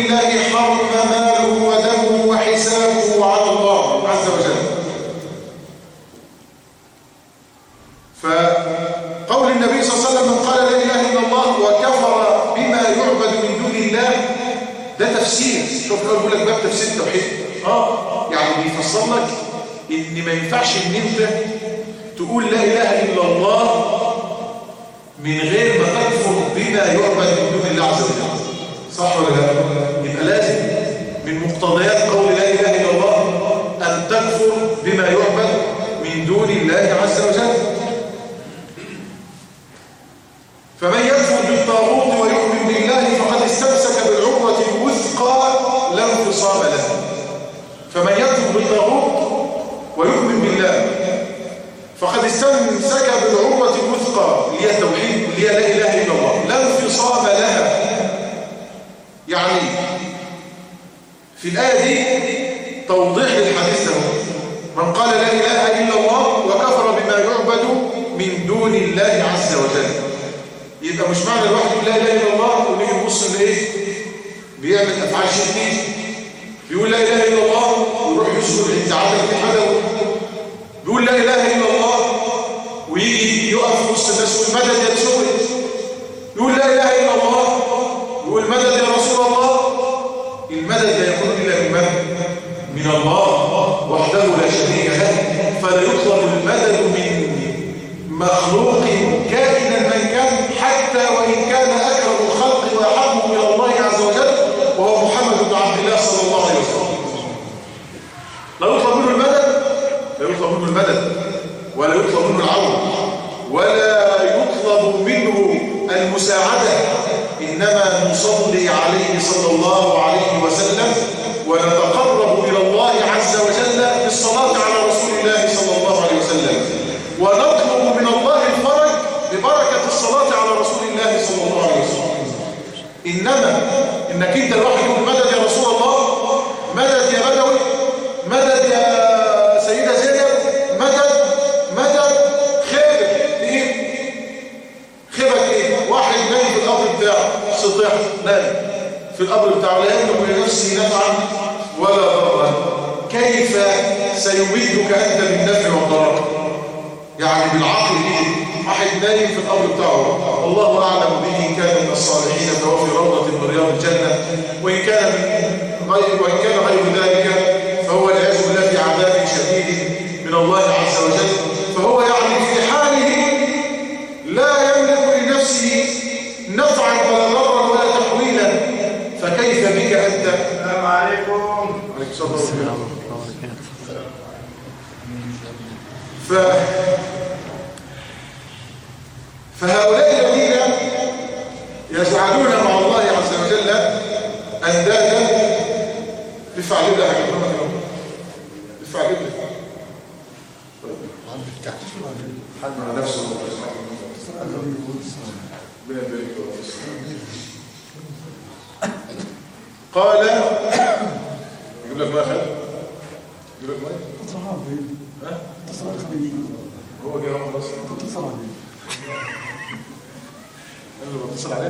هيوصل لك ان ما ينفعش ان انت تقول لا اله الا الله من غير ما تكفر بما يعبد من دون الله عز وجل. صح ولا لا؟ يبقى لازم من مقتضيات قول لا اله الا الله ان تكفر بما يعبد من دون الله عز وجل. فمن يكفر بالطاغوت ويؤمن بالله فقد استمسك بالعروة الوثقى لا انفصام لها. فمن يكفر بالطاغوت ويؤمن بالله فقد استمسك بالعروة الوثقى اللي هي التوحيد اللي هي لا اله الا الله لا انفصام لها. يعني في الآية دي توضيح للحديث ده، من قال لا اله الا الله وكفر بما يعبد من دون الله عز وجل. يبقى مش معنى الواحد يقول لا اله الا الله ونيجي نبص لايه بيعمل افعال شركيه، بيقول لا اله الا الله ويروح يسجد عند عدد الحدوي، بيقول لا اله الا الله ويجي يقف في وسط الناس ويقول مدد يا رسول، يقول لا اله الا الله ويقول مدد يا رسول الله. المدد لا يكون الا من الله وحده لا شريك له، فلا يطلب المدد من مخلوق كائنا من كان حتى وإن كان أكرم الخلق وأحبهم إلى الله عز وجل وهو محمد بن عبد الله صلى الله عليه وسلم. لا يطلب منه المدد، لا يطلب منه المدد ولا يطلب منه العون ولا يطلب منه المساعدة، إنما نصلي عليه صلى الله عليه وسلم ونتقرب إلى الله عز وجل بالصلاة على رسول الله صلى الله عليه وسلم، ونطلب من الله الفرج ببركة الصلاة على رسول الله صلى الله عليه وسلم. إنما إنك أنت الواحد يقول مدد يا رسول الله، مدد يا بدوي، مدد يا سيدة زينب، مدد خيبك إيه؟ خيبك إيه؟ واحد نايم في القبر بتاعه سطح نايم في القبر بتاعه لا يملك لنفسه نفعا ولا ضرا، كيف سيمدك أنت بالنفع والضرر؟ يعني بالعقل ايه؟ واحد نايم في القبر بتاعه الله اعلم به ان كان من الصالحين فهو في روضه من رياض الجنه، وان كان غير ذلك فهو والعياذ بالله في عذاب شديد من الله عز وجل. فهو يعني في حاله لا يملك لنفسه نفعا ولا ضرا ولا تحويلا، فكيف بك انت؟ السلام عليكم. عليكم السلام. فهؤلاء الذين يجعلون مع الله عز وجل أندادا بفعل الله بفعل الله حد نفسه قال يقول لك ما خد يقول لك ما هو جاي رقم بس اتصل عليه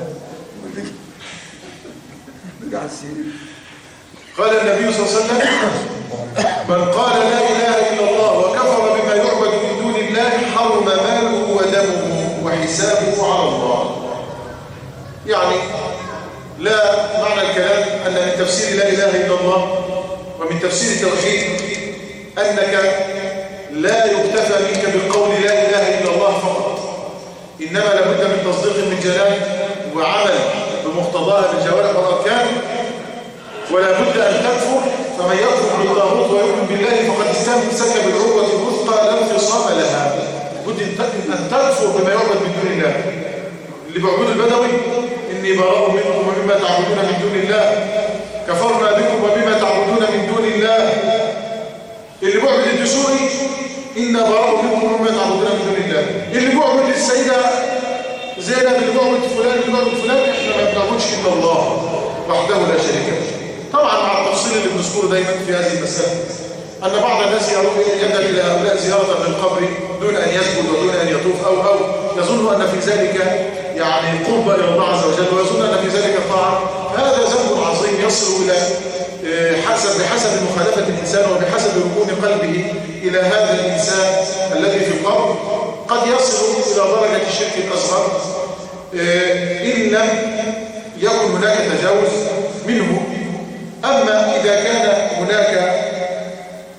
قال النبي صلى الله عليه وسلم من قال لا اله الا الله وكفر بما يعبد من دون الله حرم ماله ودمه وحسابه على الله. يعني لا معنى الكلام ان من تفسير لا اله الا الله ومن تفسير التوحيد انك لا يكتفى منك بالقول لا اله الا الله فقط، انما لابد من تصديق من جلال وعمل بمقتضاها بالجوارح والاركان، ولا بد ان تكفر. فمن يكفر بالطاغوت ويؤمن بالله فقد استمسك بالعروه الوثقى لا انفصام لها. بد ان تكفر بما يعبد من دون الله. اللي بيعبدوا البدوي اني براء منكم ومما تعبدون من دون الله، كفرنا بكم وبما تعبدون من دون الله. اللي بيعبد الدسوقي إنا براء منكم ومما تعبدون من دون الله. اللي بيعبد السيدة زينب، اللي بيعبد فلان، اللي بيعبد فلان، احنا ما بنعبدش الا الله وحده لا شريك له. طبعا مع التفصيل اللي بنذكره دايما في هذه المسألة ان بعض الناس يذهب الى هؤلاء زيارة للقبر دون ان يسجد ودون ان يطوف او يظن ان في ذلك يعني قرب الى الله عز وجل، ويظن ان في ذلك طاعة. هذا ذنب عظيم يصل الى بحسب مخالفة الإنسان وبحسب ركون قلبه إلى هذا الإنسان الذي في القبر قد يصل إلى درجة الشرك الأصغر إن لم يكن هناك تجاوز منه. أما إذا كان هناك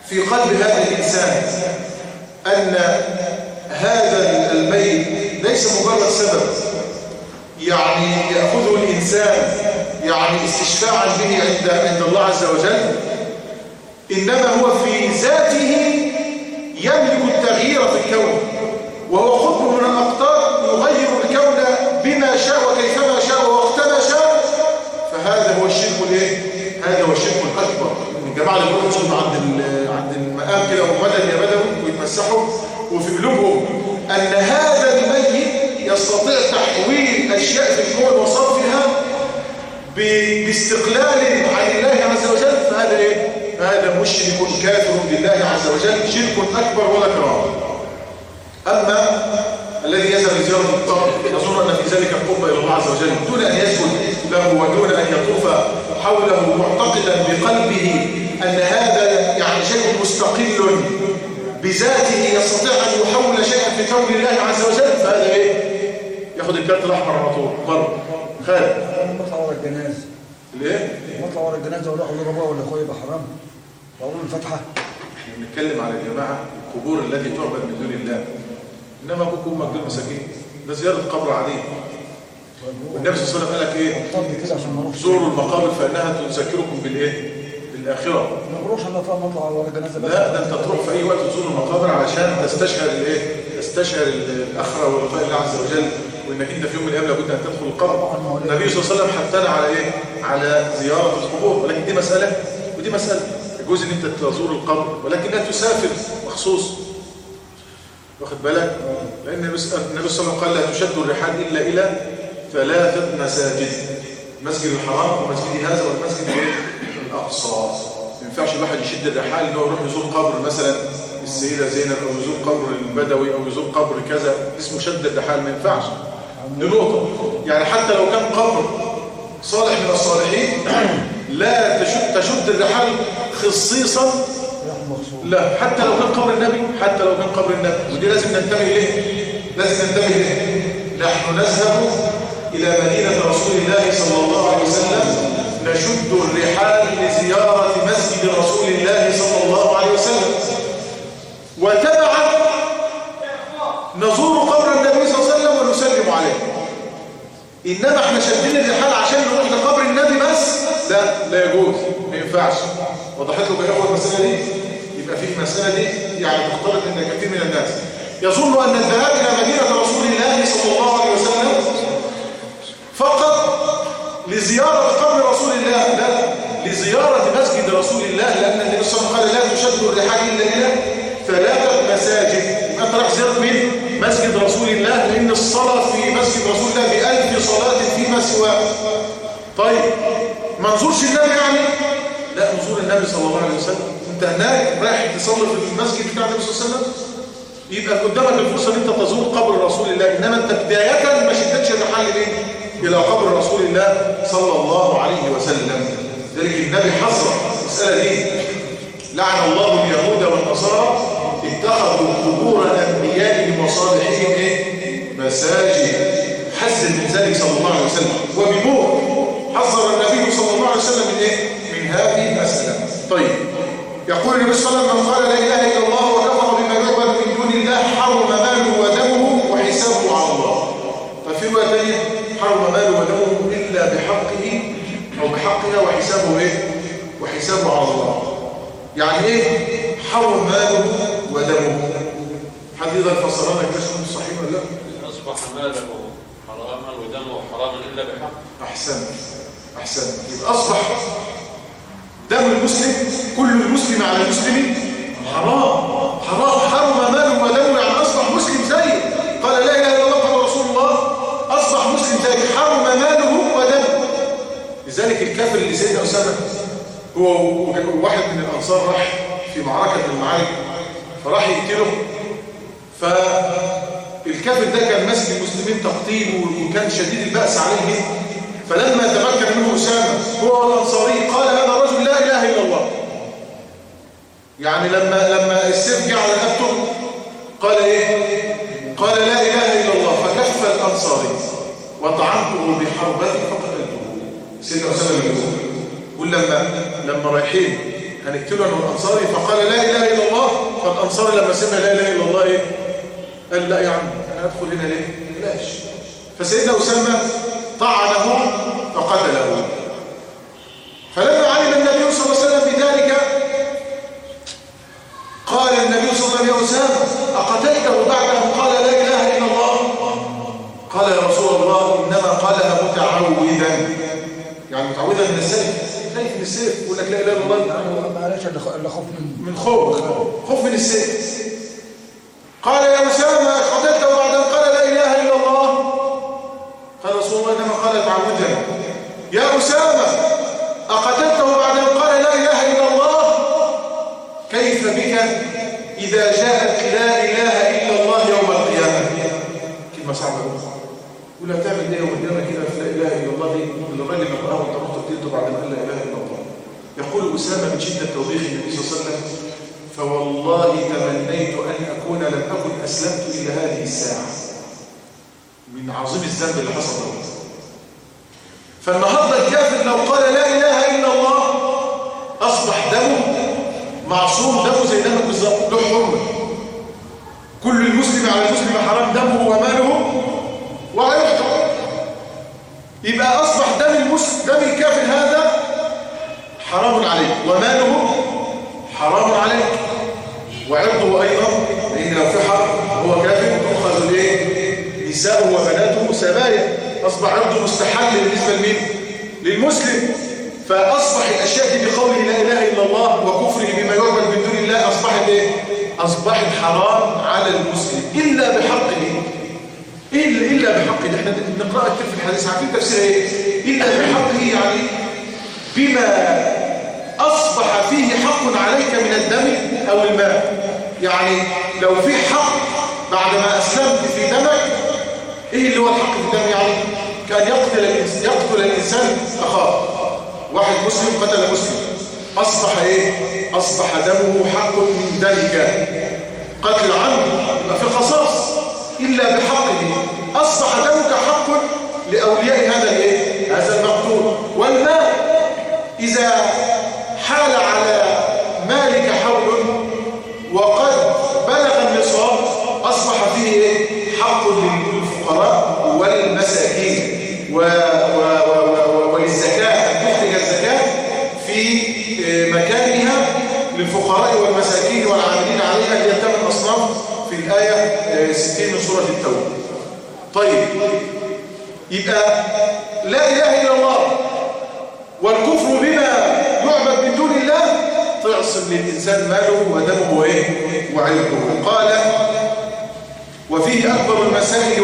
في قلب هذا الإنسان أن هذا الميت ليس مجرد سبب يعني يأخذه الإنسان يعني استشفاعا به عند الله عز وجل، إنما هو في ذاته يملك التغيير في الكون، وهو قطب من الأقطاب يغير الكون بما شاء وكيفما شاء ووقتما شاء. فهذا هو الشرك الايه؟ هذا هو الشرك الأكبر. الجماعة اللي بيقولوا عند المقام كده ومدن يا بدوي ويتمسحوا وفي قلوبهم أن هذا الميت يستطيع تحويل أشياء في الكون وصرفها باستقلال عن الله عز وجل، فهذا ايه؟ هذا مشرك كافر بالله عز وجل، شرك أكبر ولا كرامة. أما الذي يذهب لزيارة القبر يظن أن في ذلك القرب إلى الله عز وجل دون أن يسجد له ودون أن يطوف حوله معتقدا بقلبه أن هذا يعني شيء مستقل بذاته يستطيع أن يحول شيئا في كون الله عز وجل، فهذا ايه؟ ياخد الكارت الأحمر على طول بره. خالد مطلع ورا الجنازة ليه؟ مطلع ورا الجنازة ولا أقول رباه ولا أخويا يبقى حرام وأقول الفاتحة. احنا بنتكلم على الجماعة القبور التي تعبد من دون الله، إنما أبوكم أمك دول مساكين، ده زيارة قبر عادية. والنبي صلى الله عليه وسلم قال لك إيه؟ زوروا المقابر فإنها تذكركم بالإيه؟ بالآخرة. ما بروحش أنا طبعا مطلع ورا الجنازة. لا ده أنت تروح في أي وقت تزور المقابر علشان تستشعر الإيه؟ تستشعر الآخرة ولقاء الله عز وجل، وإنك أنت في يوم من الأيام لابد أن تدخل القبر. النبي صلى الله عليه وسلم حثنا على إيه؟ على زيارة القبور، ولكن دي مسألة ودي مسألة. يجوز ان انت تزور القبر ولكن لا تسافر مخصوص، واخد بالك؟ لان النبي صلى الله عليه وسلم قال لا تشد الرحال الا الى 3 مساجد: المسجد الحرام ومسجد هذا والمسجد الاقصى. ما ينفعش الواحد يشد الرحال انه يروح يزور قبر مثلا السيده زينب او يزور قبر البدوي او يزور قبر كذا، اسمه شد الرحال، ما ينفعش. دي نقطه. يعني حتى لو كان قبر صالح من الصالحين لا تشد الرحال خصيصا، لا، حتى لو كان قبر النبي، حتى لو كان قبر النبي، ودي لازم ننتبه إليه، لازم ننتبه إليه. نحن نذهب إلى مدينة رسول الله صلى الله عليه وسلم نشد الرحال لزيارة مسجد رسول الله صلى الله عليه وسلم، وتبعا نزور قبر النبي صلى الله عليه وسلم ونسلم عليه. إنما احنا شدين الرحال عشان نروح لقبر النبي بس، لا يجوز، ما ينفعش. وضحت له بأول المسألة دي؟ يبقى في المسألة دي يعني تختلط ان كثير من الناس يظن أن الذهاب إلى مدينة رسول الله صلى الله عليه وسلم فقط لزيارة قبر رسول الله، لا، لزيارة مسجد رسول الله، لأن النبي صلى الله عليه وسلم قال لا تشد الرحال إلا إلى 3 مساجد. يبقى أنت راح زيارة مين؟ مسجد رسول الله، لأن الصلاة في مسجد رسول الله ب1000 صلاة فيما سواه. طيب ما نزورش النبي يعني؟ لا، نزور النبي صلى الله عليه وسلم. انت هناك رايح تصلي في المسجد بتاع النبي صلى الله عليه وسلم، يبقى قدامك الفرصه ان انت تزور قبر رسول الله، انما انت بدايه ما شدتش الرحال ليه؟ الى قبر رسول الله صلى الله عليه وسلم. ذلك النبي حذر المساله دي: لعن الله اليهود والنصارى اتخذوا قبور انبيائهم وصالحين مساجد. حذر من ذلك صلى الله عليه وسلم، وبموت حذر النبي صلى الله عليه وسلم من هذه المسألة. طيب، يقول النبي صلى الله عليه وسلم: من قال لا إله إلا الله وكفر بما يعبد من دون الله حرم ماله ودمه وحسابه على الله. ففي رواية ثانية: حرم ماله ودمه إلا بحقه أو بحقها وحسابه على الله. يعني إيه حرم ماله ودمه؟ حد يقدر يفسر لنا كده صحيح ولا لا؟ أصبح ماله حراما ودمه حراما إلا بحق. أحسن. يبقى أصبح دم المسلم، كل المسلم على المسلم حرام. حرم ماله ودمه، يعني أصبح مسلم زيه. قال لا إله إلا الله محمد رسول الله، أصبح مسلم زيه، حرم ماله ودمه. لذلك الكافر اللي سيدنا أسامة هو واحد من الأنصار راح في معركة من المعارك، فراح يقتله. فالكافر ده كان ماسك المسلمين تقتيل وكان شديد البأس عليه. فلما تمكن منه أسامة هو الأنصاري قال هذا الرجل لا إله إلا الله. يعني لما السيف جه على رقبته قال إيه؟ قال لا إله إلا الله. فكف الأنصاري وطعنته بحربة فقتلته. سيدنا أسامة يقول لما رايحين هنقتله أنا والأنصاري، فقال لا إله إلا الله. فالأنصاري لما سمع لا إله إلا الله إيه؟ قال لا يا عم أنا أدخل هنا ليه؟ لاش. فسيدنا أسامة طعنه فقتله. فلما علم النبي صلى الله عليه وسلم بذلك قال النبي صلى الله عليه وسلم: يا أسامة أقتلته بعد أن قال لا إله إلا الله؟ قال يا رسول الله إنما قالها متعوذا، يعني متعوذا من السيف، خايف من السيف، يقول لك لا إله إلا الله ما قالش إلا خوف من خوف من السيف. قال يا أسامة أقتلته بعد أن قال لا إله إلا الله؟ قال رسول الله إنما قال تعوذا. يا أسامة أقتلته بعد أن قال لا إله إلا الله؟ كيف بك إذا جاءت لا إله إلا الله يوم القيامة؟ كلمة صعبة ولا تعمل ايه يوم القيامة كده في لا إله إلا الله دي الراجل اللي قرأه وانت رحت قتلته بعد أن قال لا إله إلا الله. يقول أسامة من شدة توبيخ النبي صلى الله عليه وسلم: فوالله تمنيت أن أكون لم أكن أسلمت إلى هذه الساعة، من عظيم الذنب اللي حصل له. فالنهارده الكافر لو قال لا إله إلا الله أصبح دمه معصوم، دمه زي دمك بالظبط، له حرمة. كل المسلم على المسلم حرام دمه وماله وعرضه. يبقى أصبح دم الكافر هذا حرام عليك، وماله حرام عليك، وعرضه أيضا، لأن لو في حرب هو كافر تؤخذ الايه؟ نساءه وبناته سبايا، أصبح عرضه مستحل بالنسبة لمين؟ للمسلم. فأصبح الأشياء دي بقوله لا إله إلا الله وكفره بما يعبد من دون الله أصبحت إيه؟ أصبحت حرام على المسلم إلا بحقه. إلا بحقه، احنا نقرأ كتير في الحديث، عارفين تفسير إيه؟ إلا بحقه يعني بما أصبح فيه حق عليك من الدم أو المال. يعني لو في حق بعد ما أسلمت في دمك، إيه اللي هو الحق في الدم؟ يعني كان يقتل الإنسان أخاه، واحد مسلم قتل مسلم، أصبح إيه؟ أصبح دمه حق من دمك، قتل عنه يبقى في قصاص. إلا بحقه أصبح دمك حق لأولياء هذا المقتول. والمال إذا حال على مالك حول وقد بلغ النصاب أصبح فيه إيه؟ حق للفقراء والمساكين وللزكاة، أن تخرج الزكاة في مكانها للفقراء والمساكين والعاملين عليها، هي 8 أصناف في الآية 60 من سورة التوبة. طيب، يبقى لا إله إلا الله والكفر بما يعبد من دون الله تعصم للإنسان ماله ودمه وعرضه. قال: وفيه أكبر المسائل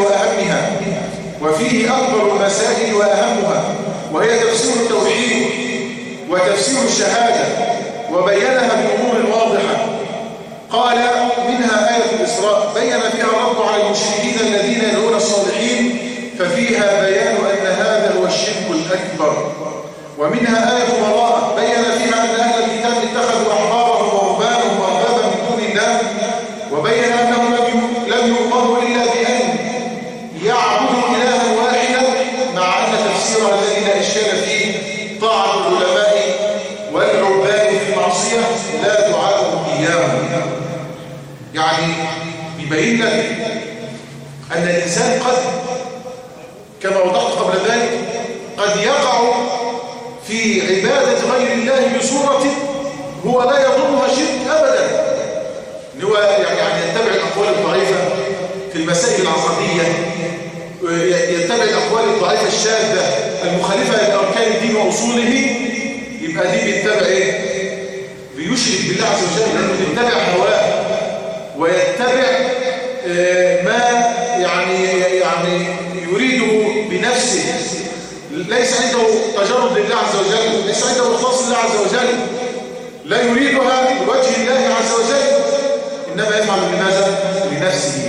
وأهمها وهي تفسير التوحيد وتفسير الشهادة وبينها بأمور واضحة. قال: منها آية الإسراء بين فيها الرد على المشركين الذين يدعون الصالحين، ففيها بيان أن هذا هو الشرك الأكبر. ومنها آية براءة بين فيها أن أهل الكتاب اتخذوا أحبارهم ورهبانهم أربابا من دون الله، وبين أنهم لم يؤمروا إلا بأن يعبدوا إلها واحدا، مع أن تفسيرها الذي لا إشكال فيه طاعة العلماء والعباد في معصية لا دعاء إياهم. يعني يبين لك أن الإنسان قد، كما وضحت قبل ذلك، قد يقع في عبادة غير الله بصورة هو لا يظنها شرك أبدا. هو يعني يتبع الأقوال الضعيفة في المسائل العقدية، يتبع الأقوال الضعيفة الشاذة المخالفة لأركان الدين وأصوله، يبقى دي بيتبع إيه؟ بيشرك بالله عز وجل، لأنه بيتبع هواه ويتبع ما يعني يريده بنفسه، ليس عنده تجرد لله عز وجل، ليس عنده إخلاص لله عز وجل، لا يريدها لوجه الله عز وجل، إنما يفعل لماذا؟ لنفسه.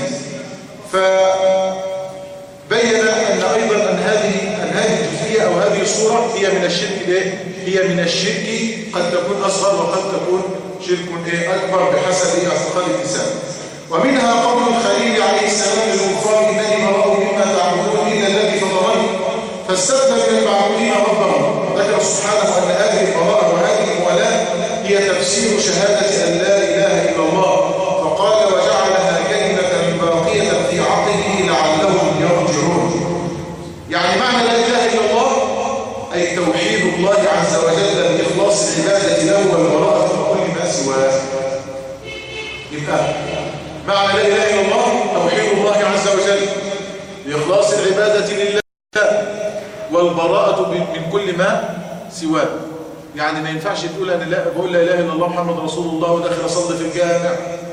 فبين أن أيضا أن هذه الجزئية أو هذه الصورة هي من الشرك هي من الشرك، قد تكون أصغر وقد تكون شرك أكبر بحسب أثقال الإنسان. ومنها قول الخليل عليه السلام للكفار: إنني براء مما تعبدون إلا الذي فطرني، فاستثنى من المعبودين ربهم. ذكر سبحانه أن هذه البراءة وهذه الموالاة هي هي تفسير شهادة أن لا إله إلا الله، فقال وجعلها كلمة باقية في عقله لعلهم يرجعون. يعني معنى لا إله إلا الله أي توحيد الله عز وجل بإخلاص العبادة له والبراءة من كل ما سواه. يبقى معنى لا إله إلا الله توحيد الله عز وجل بإخلاص العبادة لله والبراءة من كل ما سواه. يعني ما ينفعش تقول أنا لا بقول لا إله إلا الله محمد رسول الله وداخل أصلي في الجامع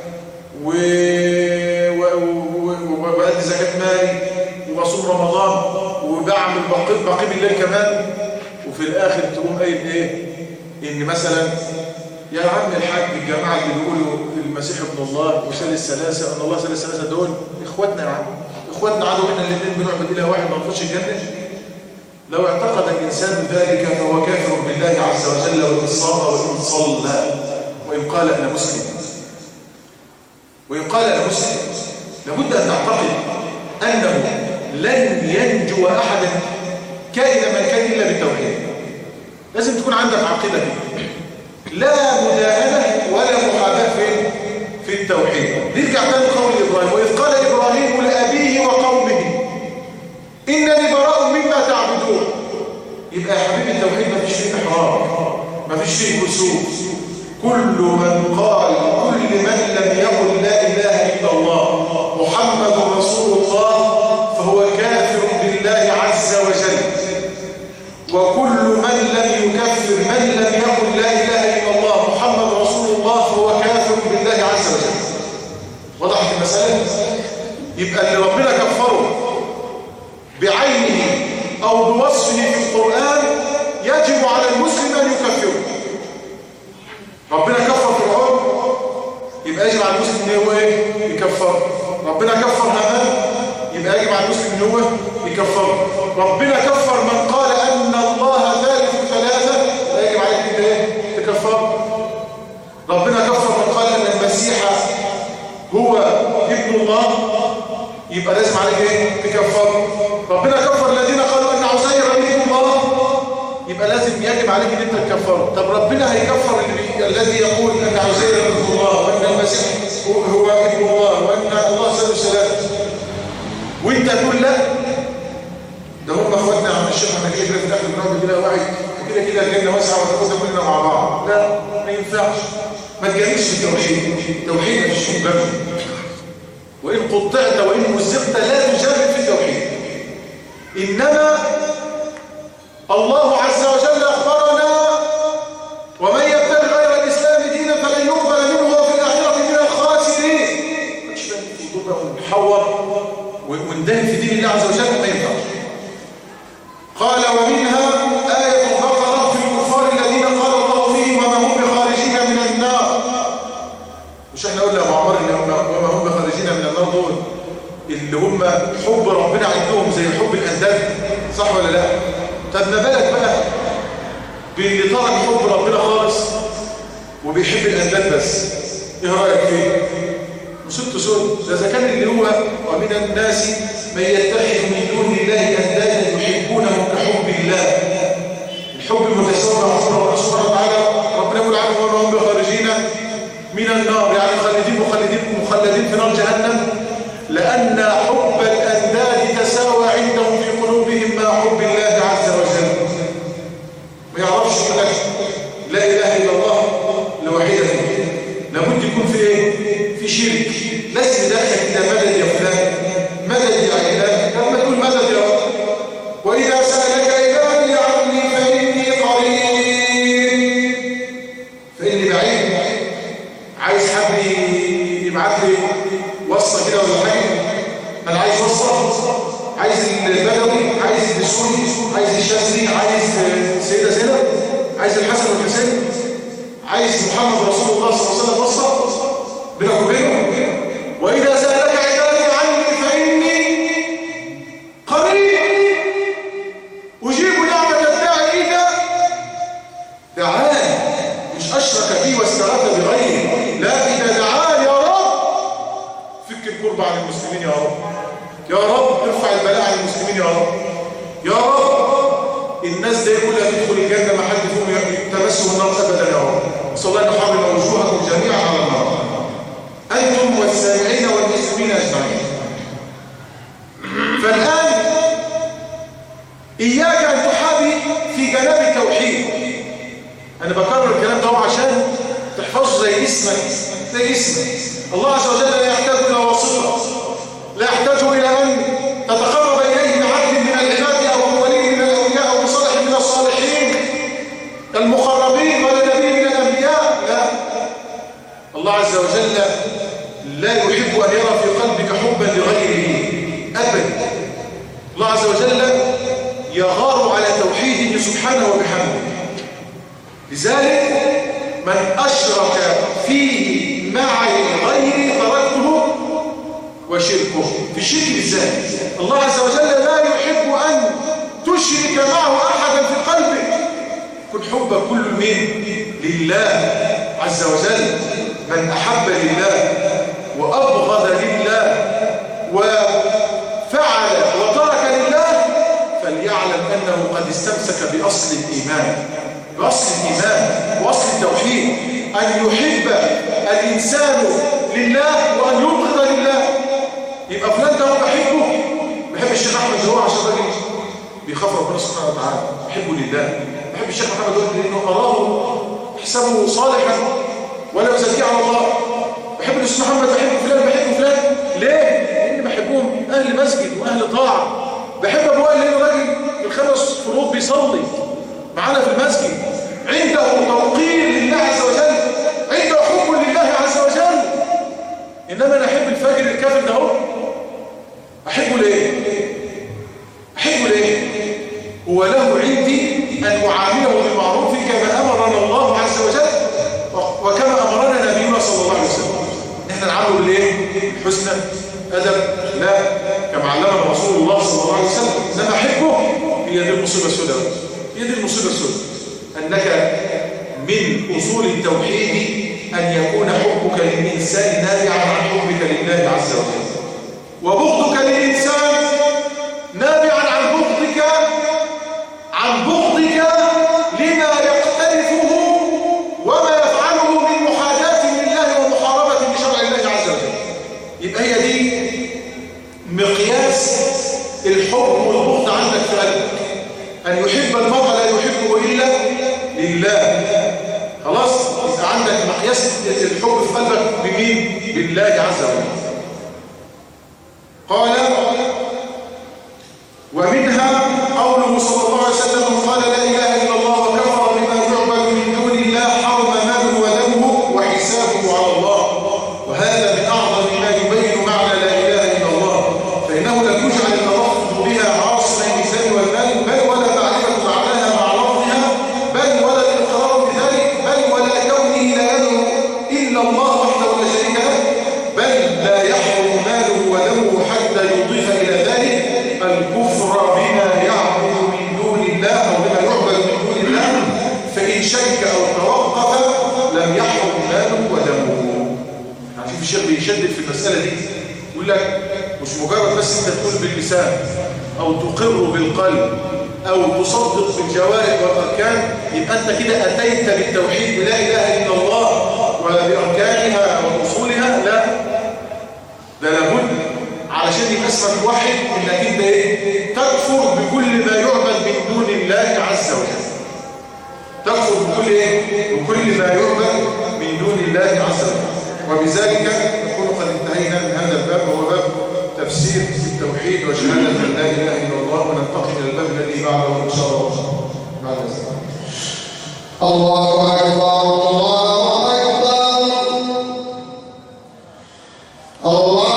وبأدي زكاة مالي وبصوم رمضان وبعمل باقي بالليل كمان، وفي الآخر تقوم قايل إيه؟ إن مثلا يا عم الحاج الجماعة اللي بيقولوا المسيح ابن الله وثالث ثلاثة أن الله ثالث ثلاثة دول إخواتنا يا عم، إخواتنا عادوا إحنا الاثنين بنعبد إله واحد ما نخش الجنة. لو اعتقد الإنسان ذلك فهو كافر بالله عز وجل وإن صام وإن صلى وإن قال أنا مسلم. وإن قال أنا مسلم لابد أن تعتقد أنه لن ينجو أحدا كائنا من كان إلا بالتوحيد. لازم تكون عندك عقيدة دي، لا مداهنة ولا محاباة في التوحيد. نرجع تاني لقول إبراهيم، وإذ قال إبراهيم لأبيه وقومه إنني براء مما تعبدون. يبقى يا حبيبي التوحيد ما فيش فيه إحرام، ما فيش فيه كسوف. كل من لم يقل لا إله إلا الله محمد رسول الله فهو كافر بالله عز وجل، وكل من لم يكفر من لم يقل لا إله إلا الله محمد رسول الله فهو كافر بالله عز وجل. وضحت المسألة؟ يبقى اللي ربنا كفره بعينه أو بوصفه في القرآن يجب على المسلم أن يكفره. ربنا كفر فرعون يبقى يجب على المسلم ان هو يكفر. ربنا كفر هامان يبقى يجب على المسلم ان هو يكفر. ربنا كفر من قال ان الله ثالث ثلاثه يبقى يجب عليك انت تكفر. ربنا كفر من قال ان المسيح هو ابن الله يبقى لازم عليك تكفر. ربنا كفر الذين قالوا ان عزير ابن الله يبقى لازم يجب عليك ان انت تكفره. طب ربنا هيكفر الذي يقول ان عزير ابن الله وان المسيح هو ابن الله وان الله ثالث ثلاثه وانت تقول لا ده هم اخواتنا يا عم الشيخ احنا كده في الاخر بنقعد كده واحد وكده كده الجنه واسعه وتاخدها كلنا مع بعض. لا ما ينفعش، ما تجاملش في التوحيد. التوحيد مش مجامله، وان قطعت وان مزقت لا تجامل في التوحيد. انما الله عز وجل أخبرنا ومن يبتغي غير الإسلام دينا فلن يقبل منه وهو في الآخرة من الخاسرين. مش فاهم في الضبع ونحور وندهن في دين الله عز وجل ما ينفعش. قال ومنها آية البقرة في الكفار الذين قال الله فيهم وما هم بخارجين من النار. مش احنا قلنا يا ابو عمر ان وما هم بخارجين من النار دول اللي هم حب ربنا عندهم زي حب الأنداد، صح ولا لا؟ طب ما بالك بقى باللي ترك حب ربنا خالص وبيحب الأنداد بس، ايه رأيك فيه؟ مصيبته سود. ده إذا كان اللي هو ومن الناس من يتخذ من دون الله أندادا يحبونهم كحب الله. الحب المتساوي مع حب الله سبحانه وتعالى. ربنا يقول عنهم وما هم بخارجين من النار، يعني مخلدين في نار جهنم، لأن حب الأنداد تساوى عندهم في قلوبهم مع حب الله عز وجل. ما يعرفش يقول لا إله إلا الله لوحيدة، لابد يكون في إيه؟ في شرك. لازم داخل كده مدد يا فلان، مدد يا علان، لما تقول مدد يا رب. وإذا سألك عبادي عني فإني قريب. فإني بعيد. عايز حد يبعت لي وصة كده ولا حاجة؟ أنا عايز وصة، عايز البدوي، عايز السوري، عايز الشاذلي، عايز سيدة زينب، عايز الحسن والحسين، عايز محمد رسول الله صلى الله عليه وسلم وصة بينك وبينه. وإذا سألك عبادي عني فإني قريب أجيب دعوة الداعي إذا دعاني. مش أشرك بي واستغاث بغيري، لا إذا دعاني يا رب فك الكرب عن المسلمين يا رب، يا رب ارفع البلاء عن المسلمين يا رب، يا رب الناس دي كلها تدخل الجنة ما حد فيهم تمسهم النار أبدا يا رب. نسأل الله أن يحرم وجوهكم جميعا على النار أنتم والسامعين والمسلمين أجمعين. فالآن إياك أن تحابي في جناب التوحيد. أنا بكرر الكلام ده عشان تحفظه زي اسمك. الله عز وجل لا يحتاج إلى واسطة، لا يحتاج إلى أن تتقرب إليه بعبد من العباد أو ولي من الأولياء أو بصالح من الصالحين المقربين ولا نبي من الأنبياء. لا، الله عز وجل لا يحب أن يرى في قلبك حبا لغيره أبدا. الله عز وجل يغار على توحيده سبحانه وبحمده. لذلك من أشرك فيه معي غيري تركته وشركه. في الشرك بالذات الله عز وجل لا يحب أن تشرك معه أحدا في قلبك. كن حبك كل من لله عز وجل. من أحب لله وأبغض لله وفعل وترك لله فليعلم أنه قد استمسك بأصل الإيمان، وأصل التوحيد، أن يحب الإنسان لله وأن يبغض لله. يبقى فلان ده بحب الشيخ أحمد هو عشان راجل بيخاف ربنا سبحانه وتعالى، بحبه لله. بحب الشيخ محمد هو لأنه أراه حسابه صالحا ولا يزكي على الله. بحب الاستاذ محمد، بحب فلان ليه؟ لأني بحبهم أهل مسجد وأهل طاعة. بحب أبو وائل لأنه راجل بالخمس فروض بيصلي معانا في المسجد، عنده توقير لله عز وجل، عنده حب لله عز وجل. إنما أنا أحب الفاجر الكافر ده هو أحبه ليه؟ هو له عندي أن أعامله بالمعروف كما أمرنا الله عز وجل وكما أمرنا نبينا صلى الله عليه وسلم. نحن نعامله بالإيه؟ الحسنى، أدب، لا كما علمنا رسول الله صلى الله عليه وسلم. إنما أحبه هي دي المصيبة السوداء، أنك من أصول التوحيد أن يكون حبك للإنسان نابعا عن حبك لله عز وجل، وبغضك للإنسان نابعا عن بغضك لما يقترفه وما يفعله من محاداة لله ومحاربة لشرع الله عز وجل. يبقى هي دي مقياس الحب والبغض عندك في قلبك، أن يحب المرء لا يحبه إلا لله. خلاص، يبقى عندك مقياس الحب في قلبك بمين؟ بالله عز وجل. قال ومنها قوله صلى الله عليه وسلم قال لا إله إلا الله وكفر بما يعبد من دون الله حرم ماله ودمه وحسابه على الله. وهذا من أعظم ما يبين معنى لا إله إلا الله، فإنه لم يجعل التلفظ بها عاصما للإنسان والمال بل ولا معرفة معناها مع لفظها بل ولا الإقرار بذلك بل ولا كونه لا يدعو إلا الله وحده لا شريك له بل لا يحرم ماله ودمه حتى يضيف إلى ذلك الكفر بما يعبد من دون الله أو بما يعبد من دون الله، فإن شك أو توقف لم يحرم ماله ودمه. يعني في الشيخ بيشدد في المسألة دي، يقول لك مش مجرد بس انت تقول باللسان او تقر بالقلب او تصدق بالجوارح والاركان يبقى انت كده اتيت بالتوحيد بلا اله الا الله وباركانها واصولها. لا، ده لابد علشان يبقى اسمك واحد انك انت ايه؟ تكفر بكل ما يعبد من دون الله عز وجل. تكفر بكل ايه؟ بكل ما يعبد من دون الله عز وجل. وبذلك نكون قد انتهينا من هذا الباب، وهو باب تفسير التوحيد وشهادة أن لا إله إلا الله، وننتقل إلى الباب الذي بعده إن شاء الله بعد الزمان. الله أكبر الله أكبر الله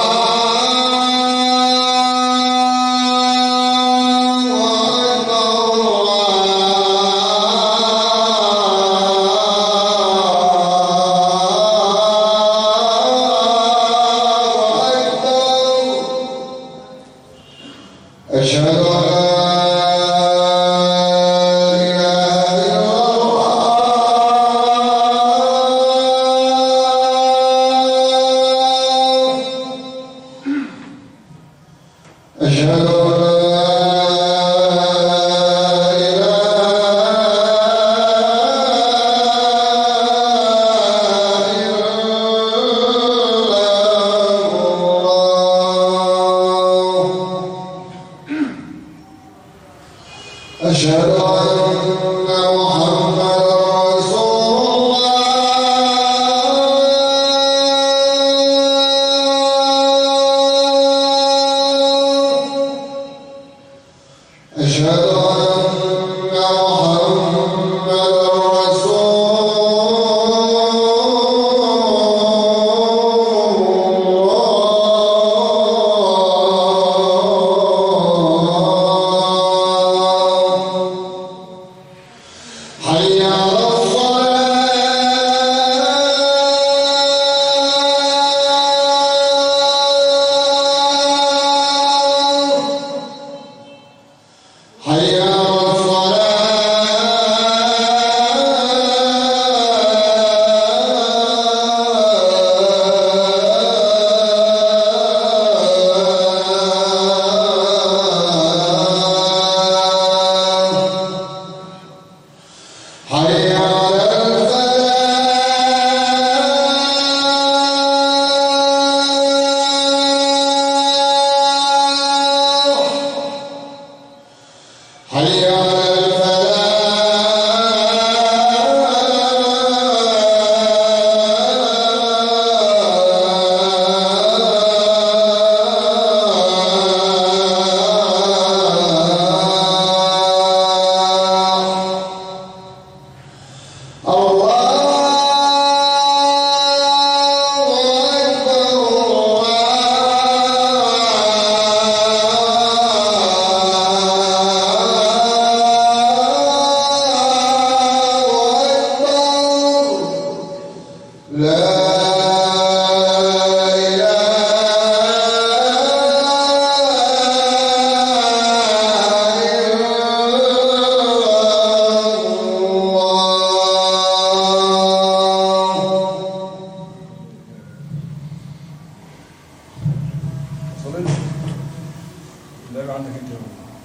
فاضل لا يبقى عندك انت.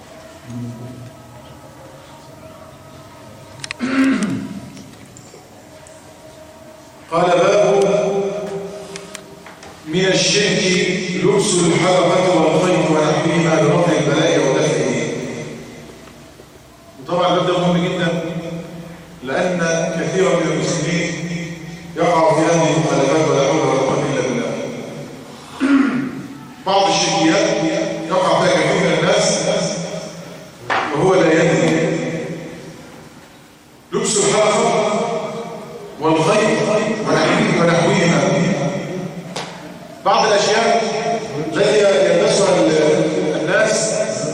قال باب من الشرك لبس الحلقة والخيط ونحوهما لرفع البلاء ودفعه. وطبعا الباب ده مهم جدا لأن كثيرا من المسلمين يقع في هذه المخالفات ولا حول ولا قوة إلا بالله. بعض الشركيات يقع فيها كثير من الناس وهو لا يدري. لبس الحلقة والخيط ونحوهما بعض الأشياء التي يلبسها الناس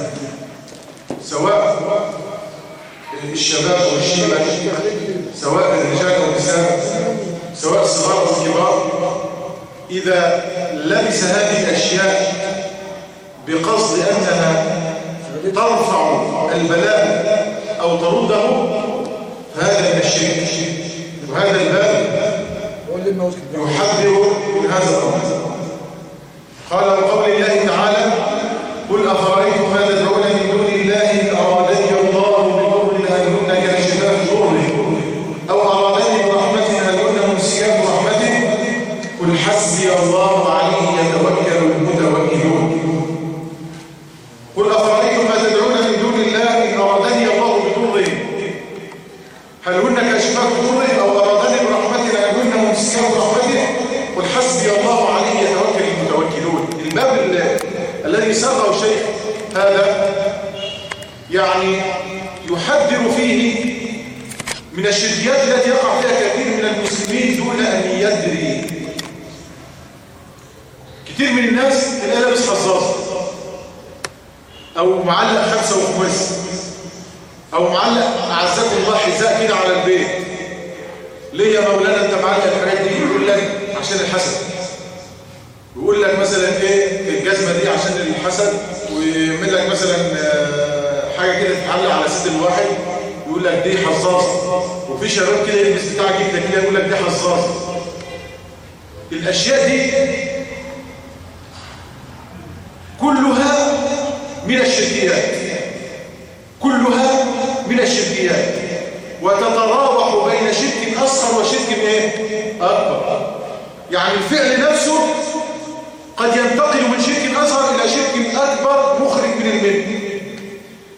سواء الشباب أو الشيبة، سواء الرجال أو النساء، سواء الصغار أو الكبار، إذا لبس هذه الأشياء بقصد أنها ترفع البلاء أو ترده هذا من الشرك. وهذا الباب يحذر من هذا الأمر. قال وقول الله تعالى قل أفرأيتم ما تدعون من دون الله إن أرادني الله بضر هل هن كاشفات ضره أو أرادني برحمة هل هن ممسكات رحمته قل حسبي الله عليه يتوكل المتوكلون. قل أفرأيتم ما تدعون من دون الله إن أرادني الله بضر هل هن كاشفات ضره أو أرادني برحمة هل هن ممسكات رحمته قل حسبي الله عليه يتوكل المتوكلون. الباب الذي ساقه الشيخ هذا يعني يحذر فيه من الشركيات التي يقع فيها كثير من المسلمين دون أن يدري. كثير من الناس تلاقي لابس حظاظه أو معلق 5 وخمس أو معلق أعزكم الله حذاء كده على البيت. ليه يا مولانا أنت معلق الحاجات دي؟ يقول لك عشان الحسد. ويقول لك مثلا ايه الجزمه دي عشان الحسد، ويعمل لك مثلا حاجه كده تتعلق على صدر الواحد يقول لك دي حظاظه. وفي شباب كده يلبس بتاع جدا كده يقول لك دي حظاظه. الاشياء دي كلها من الشركيات، كلها من الشركيات، وتتراوح بين شرك اصغر وشرك ايه اكبر. يعني الفعل نفسه قد ينتقل من شرك أصغر إلى شرك أكبر مخرج من الملك.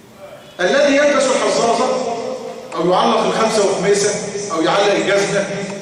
الذي يلبس الحظاظة أو يعلق 5 وخميسة أو يعلق الجزمة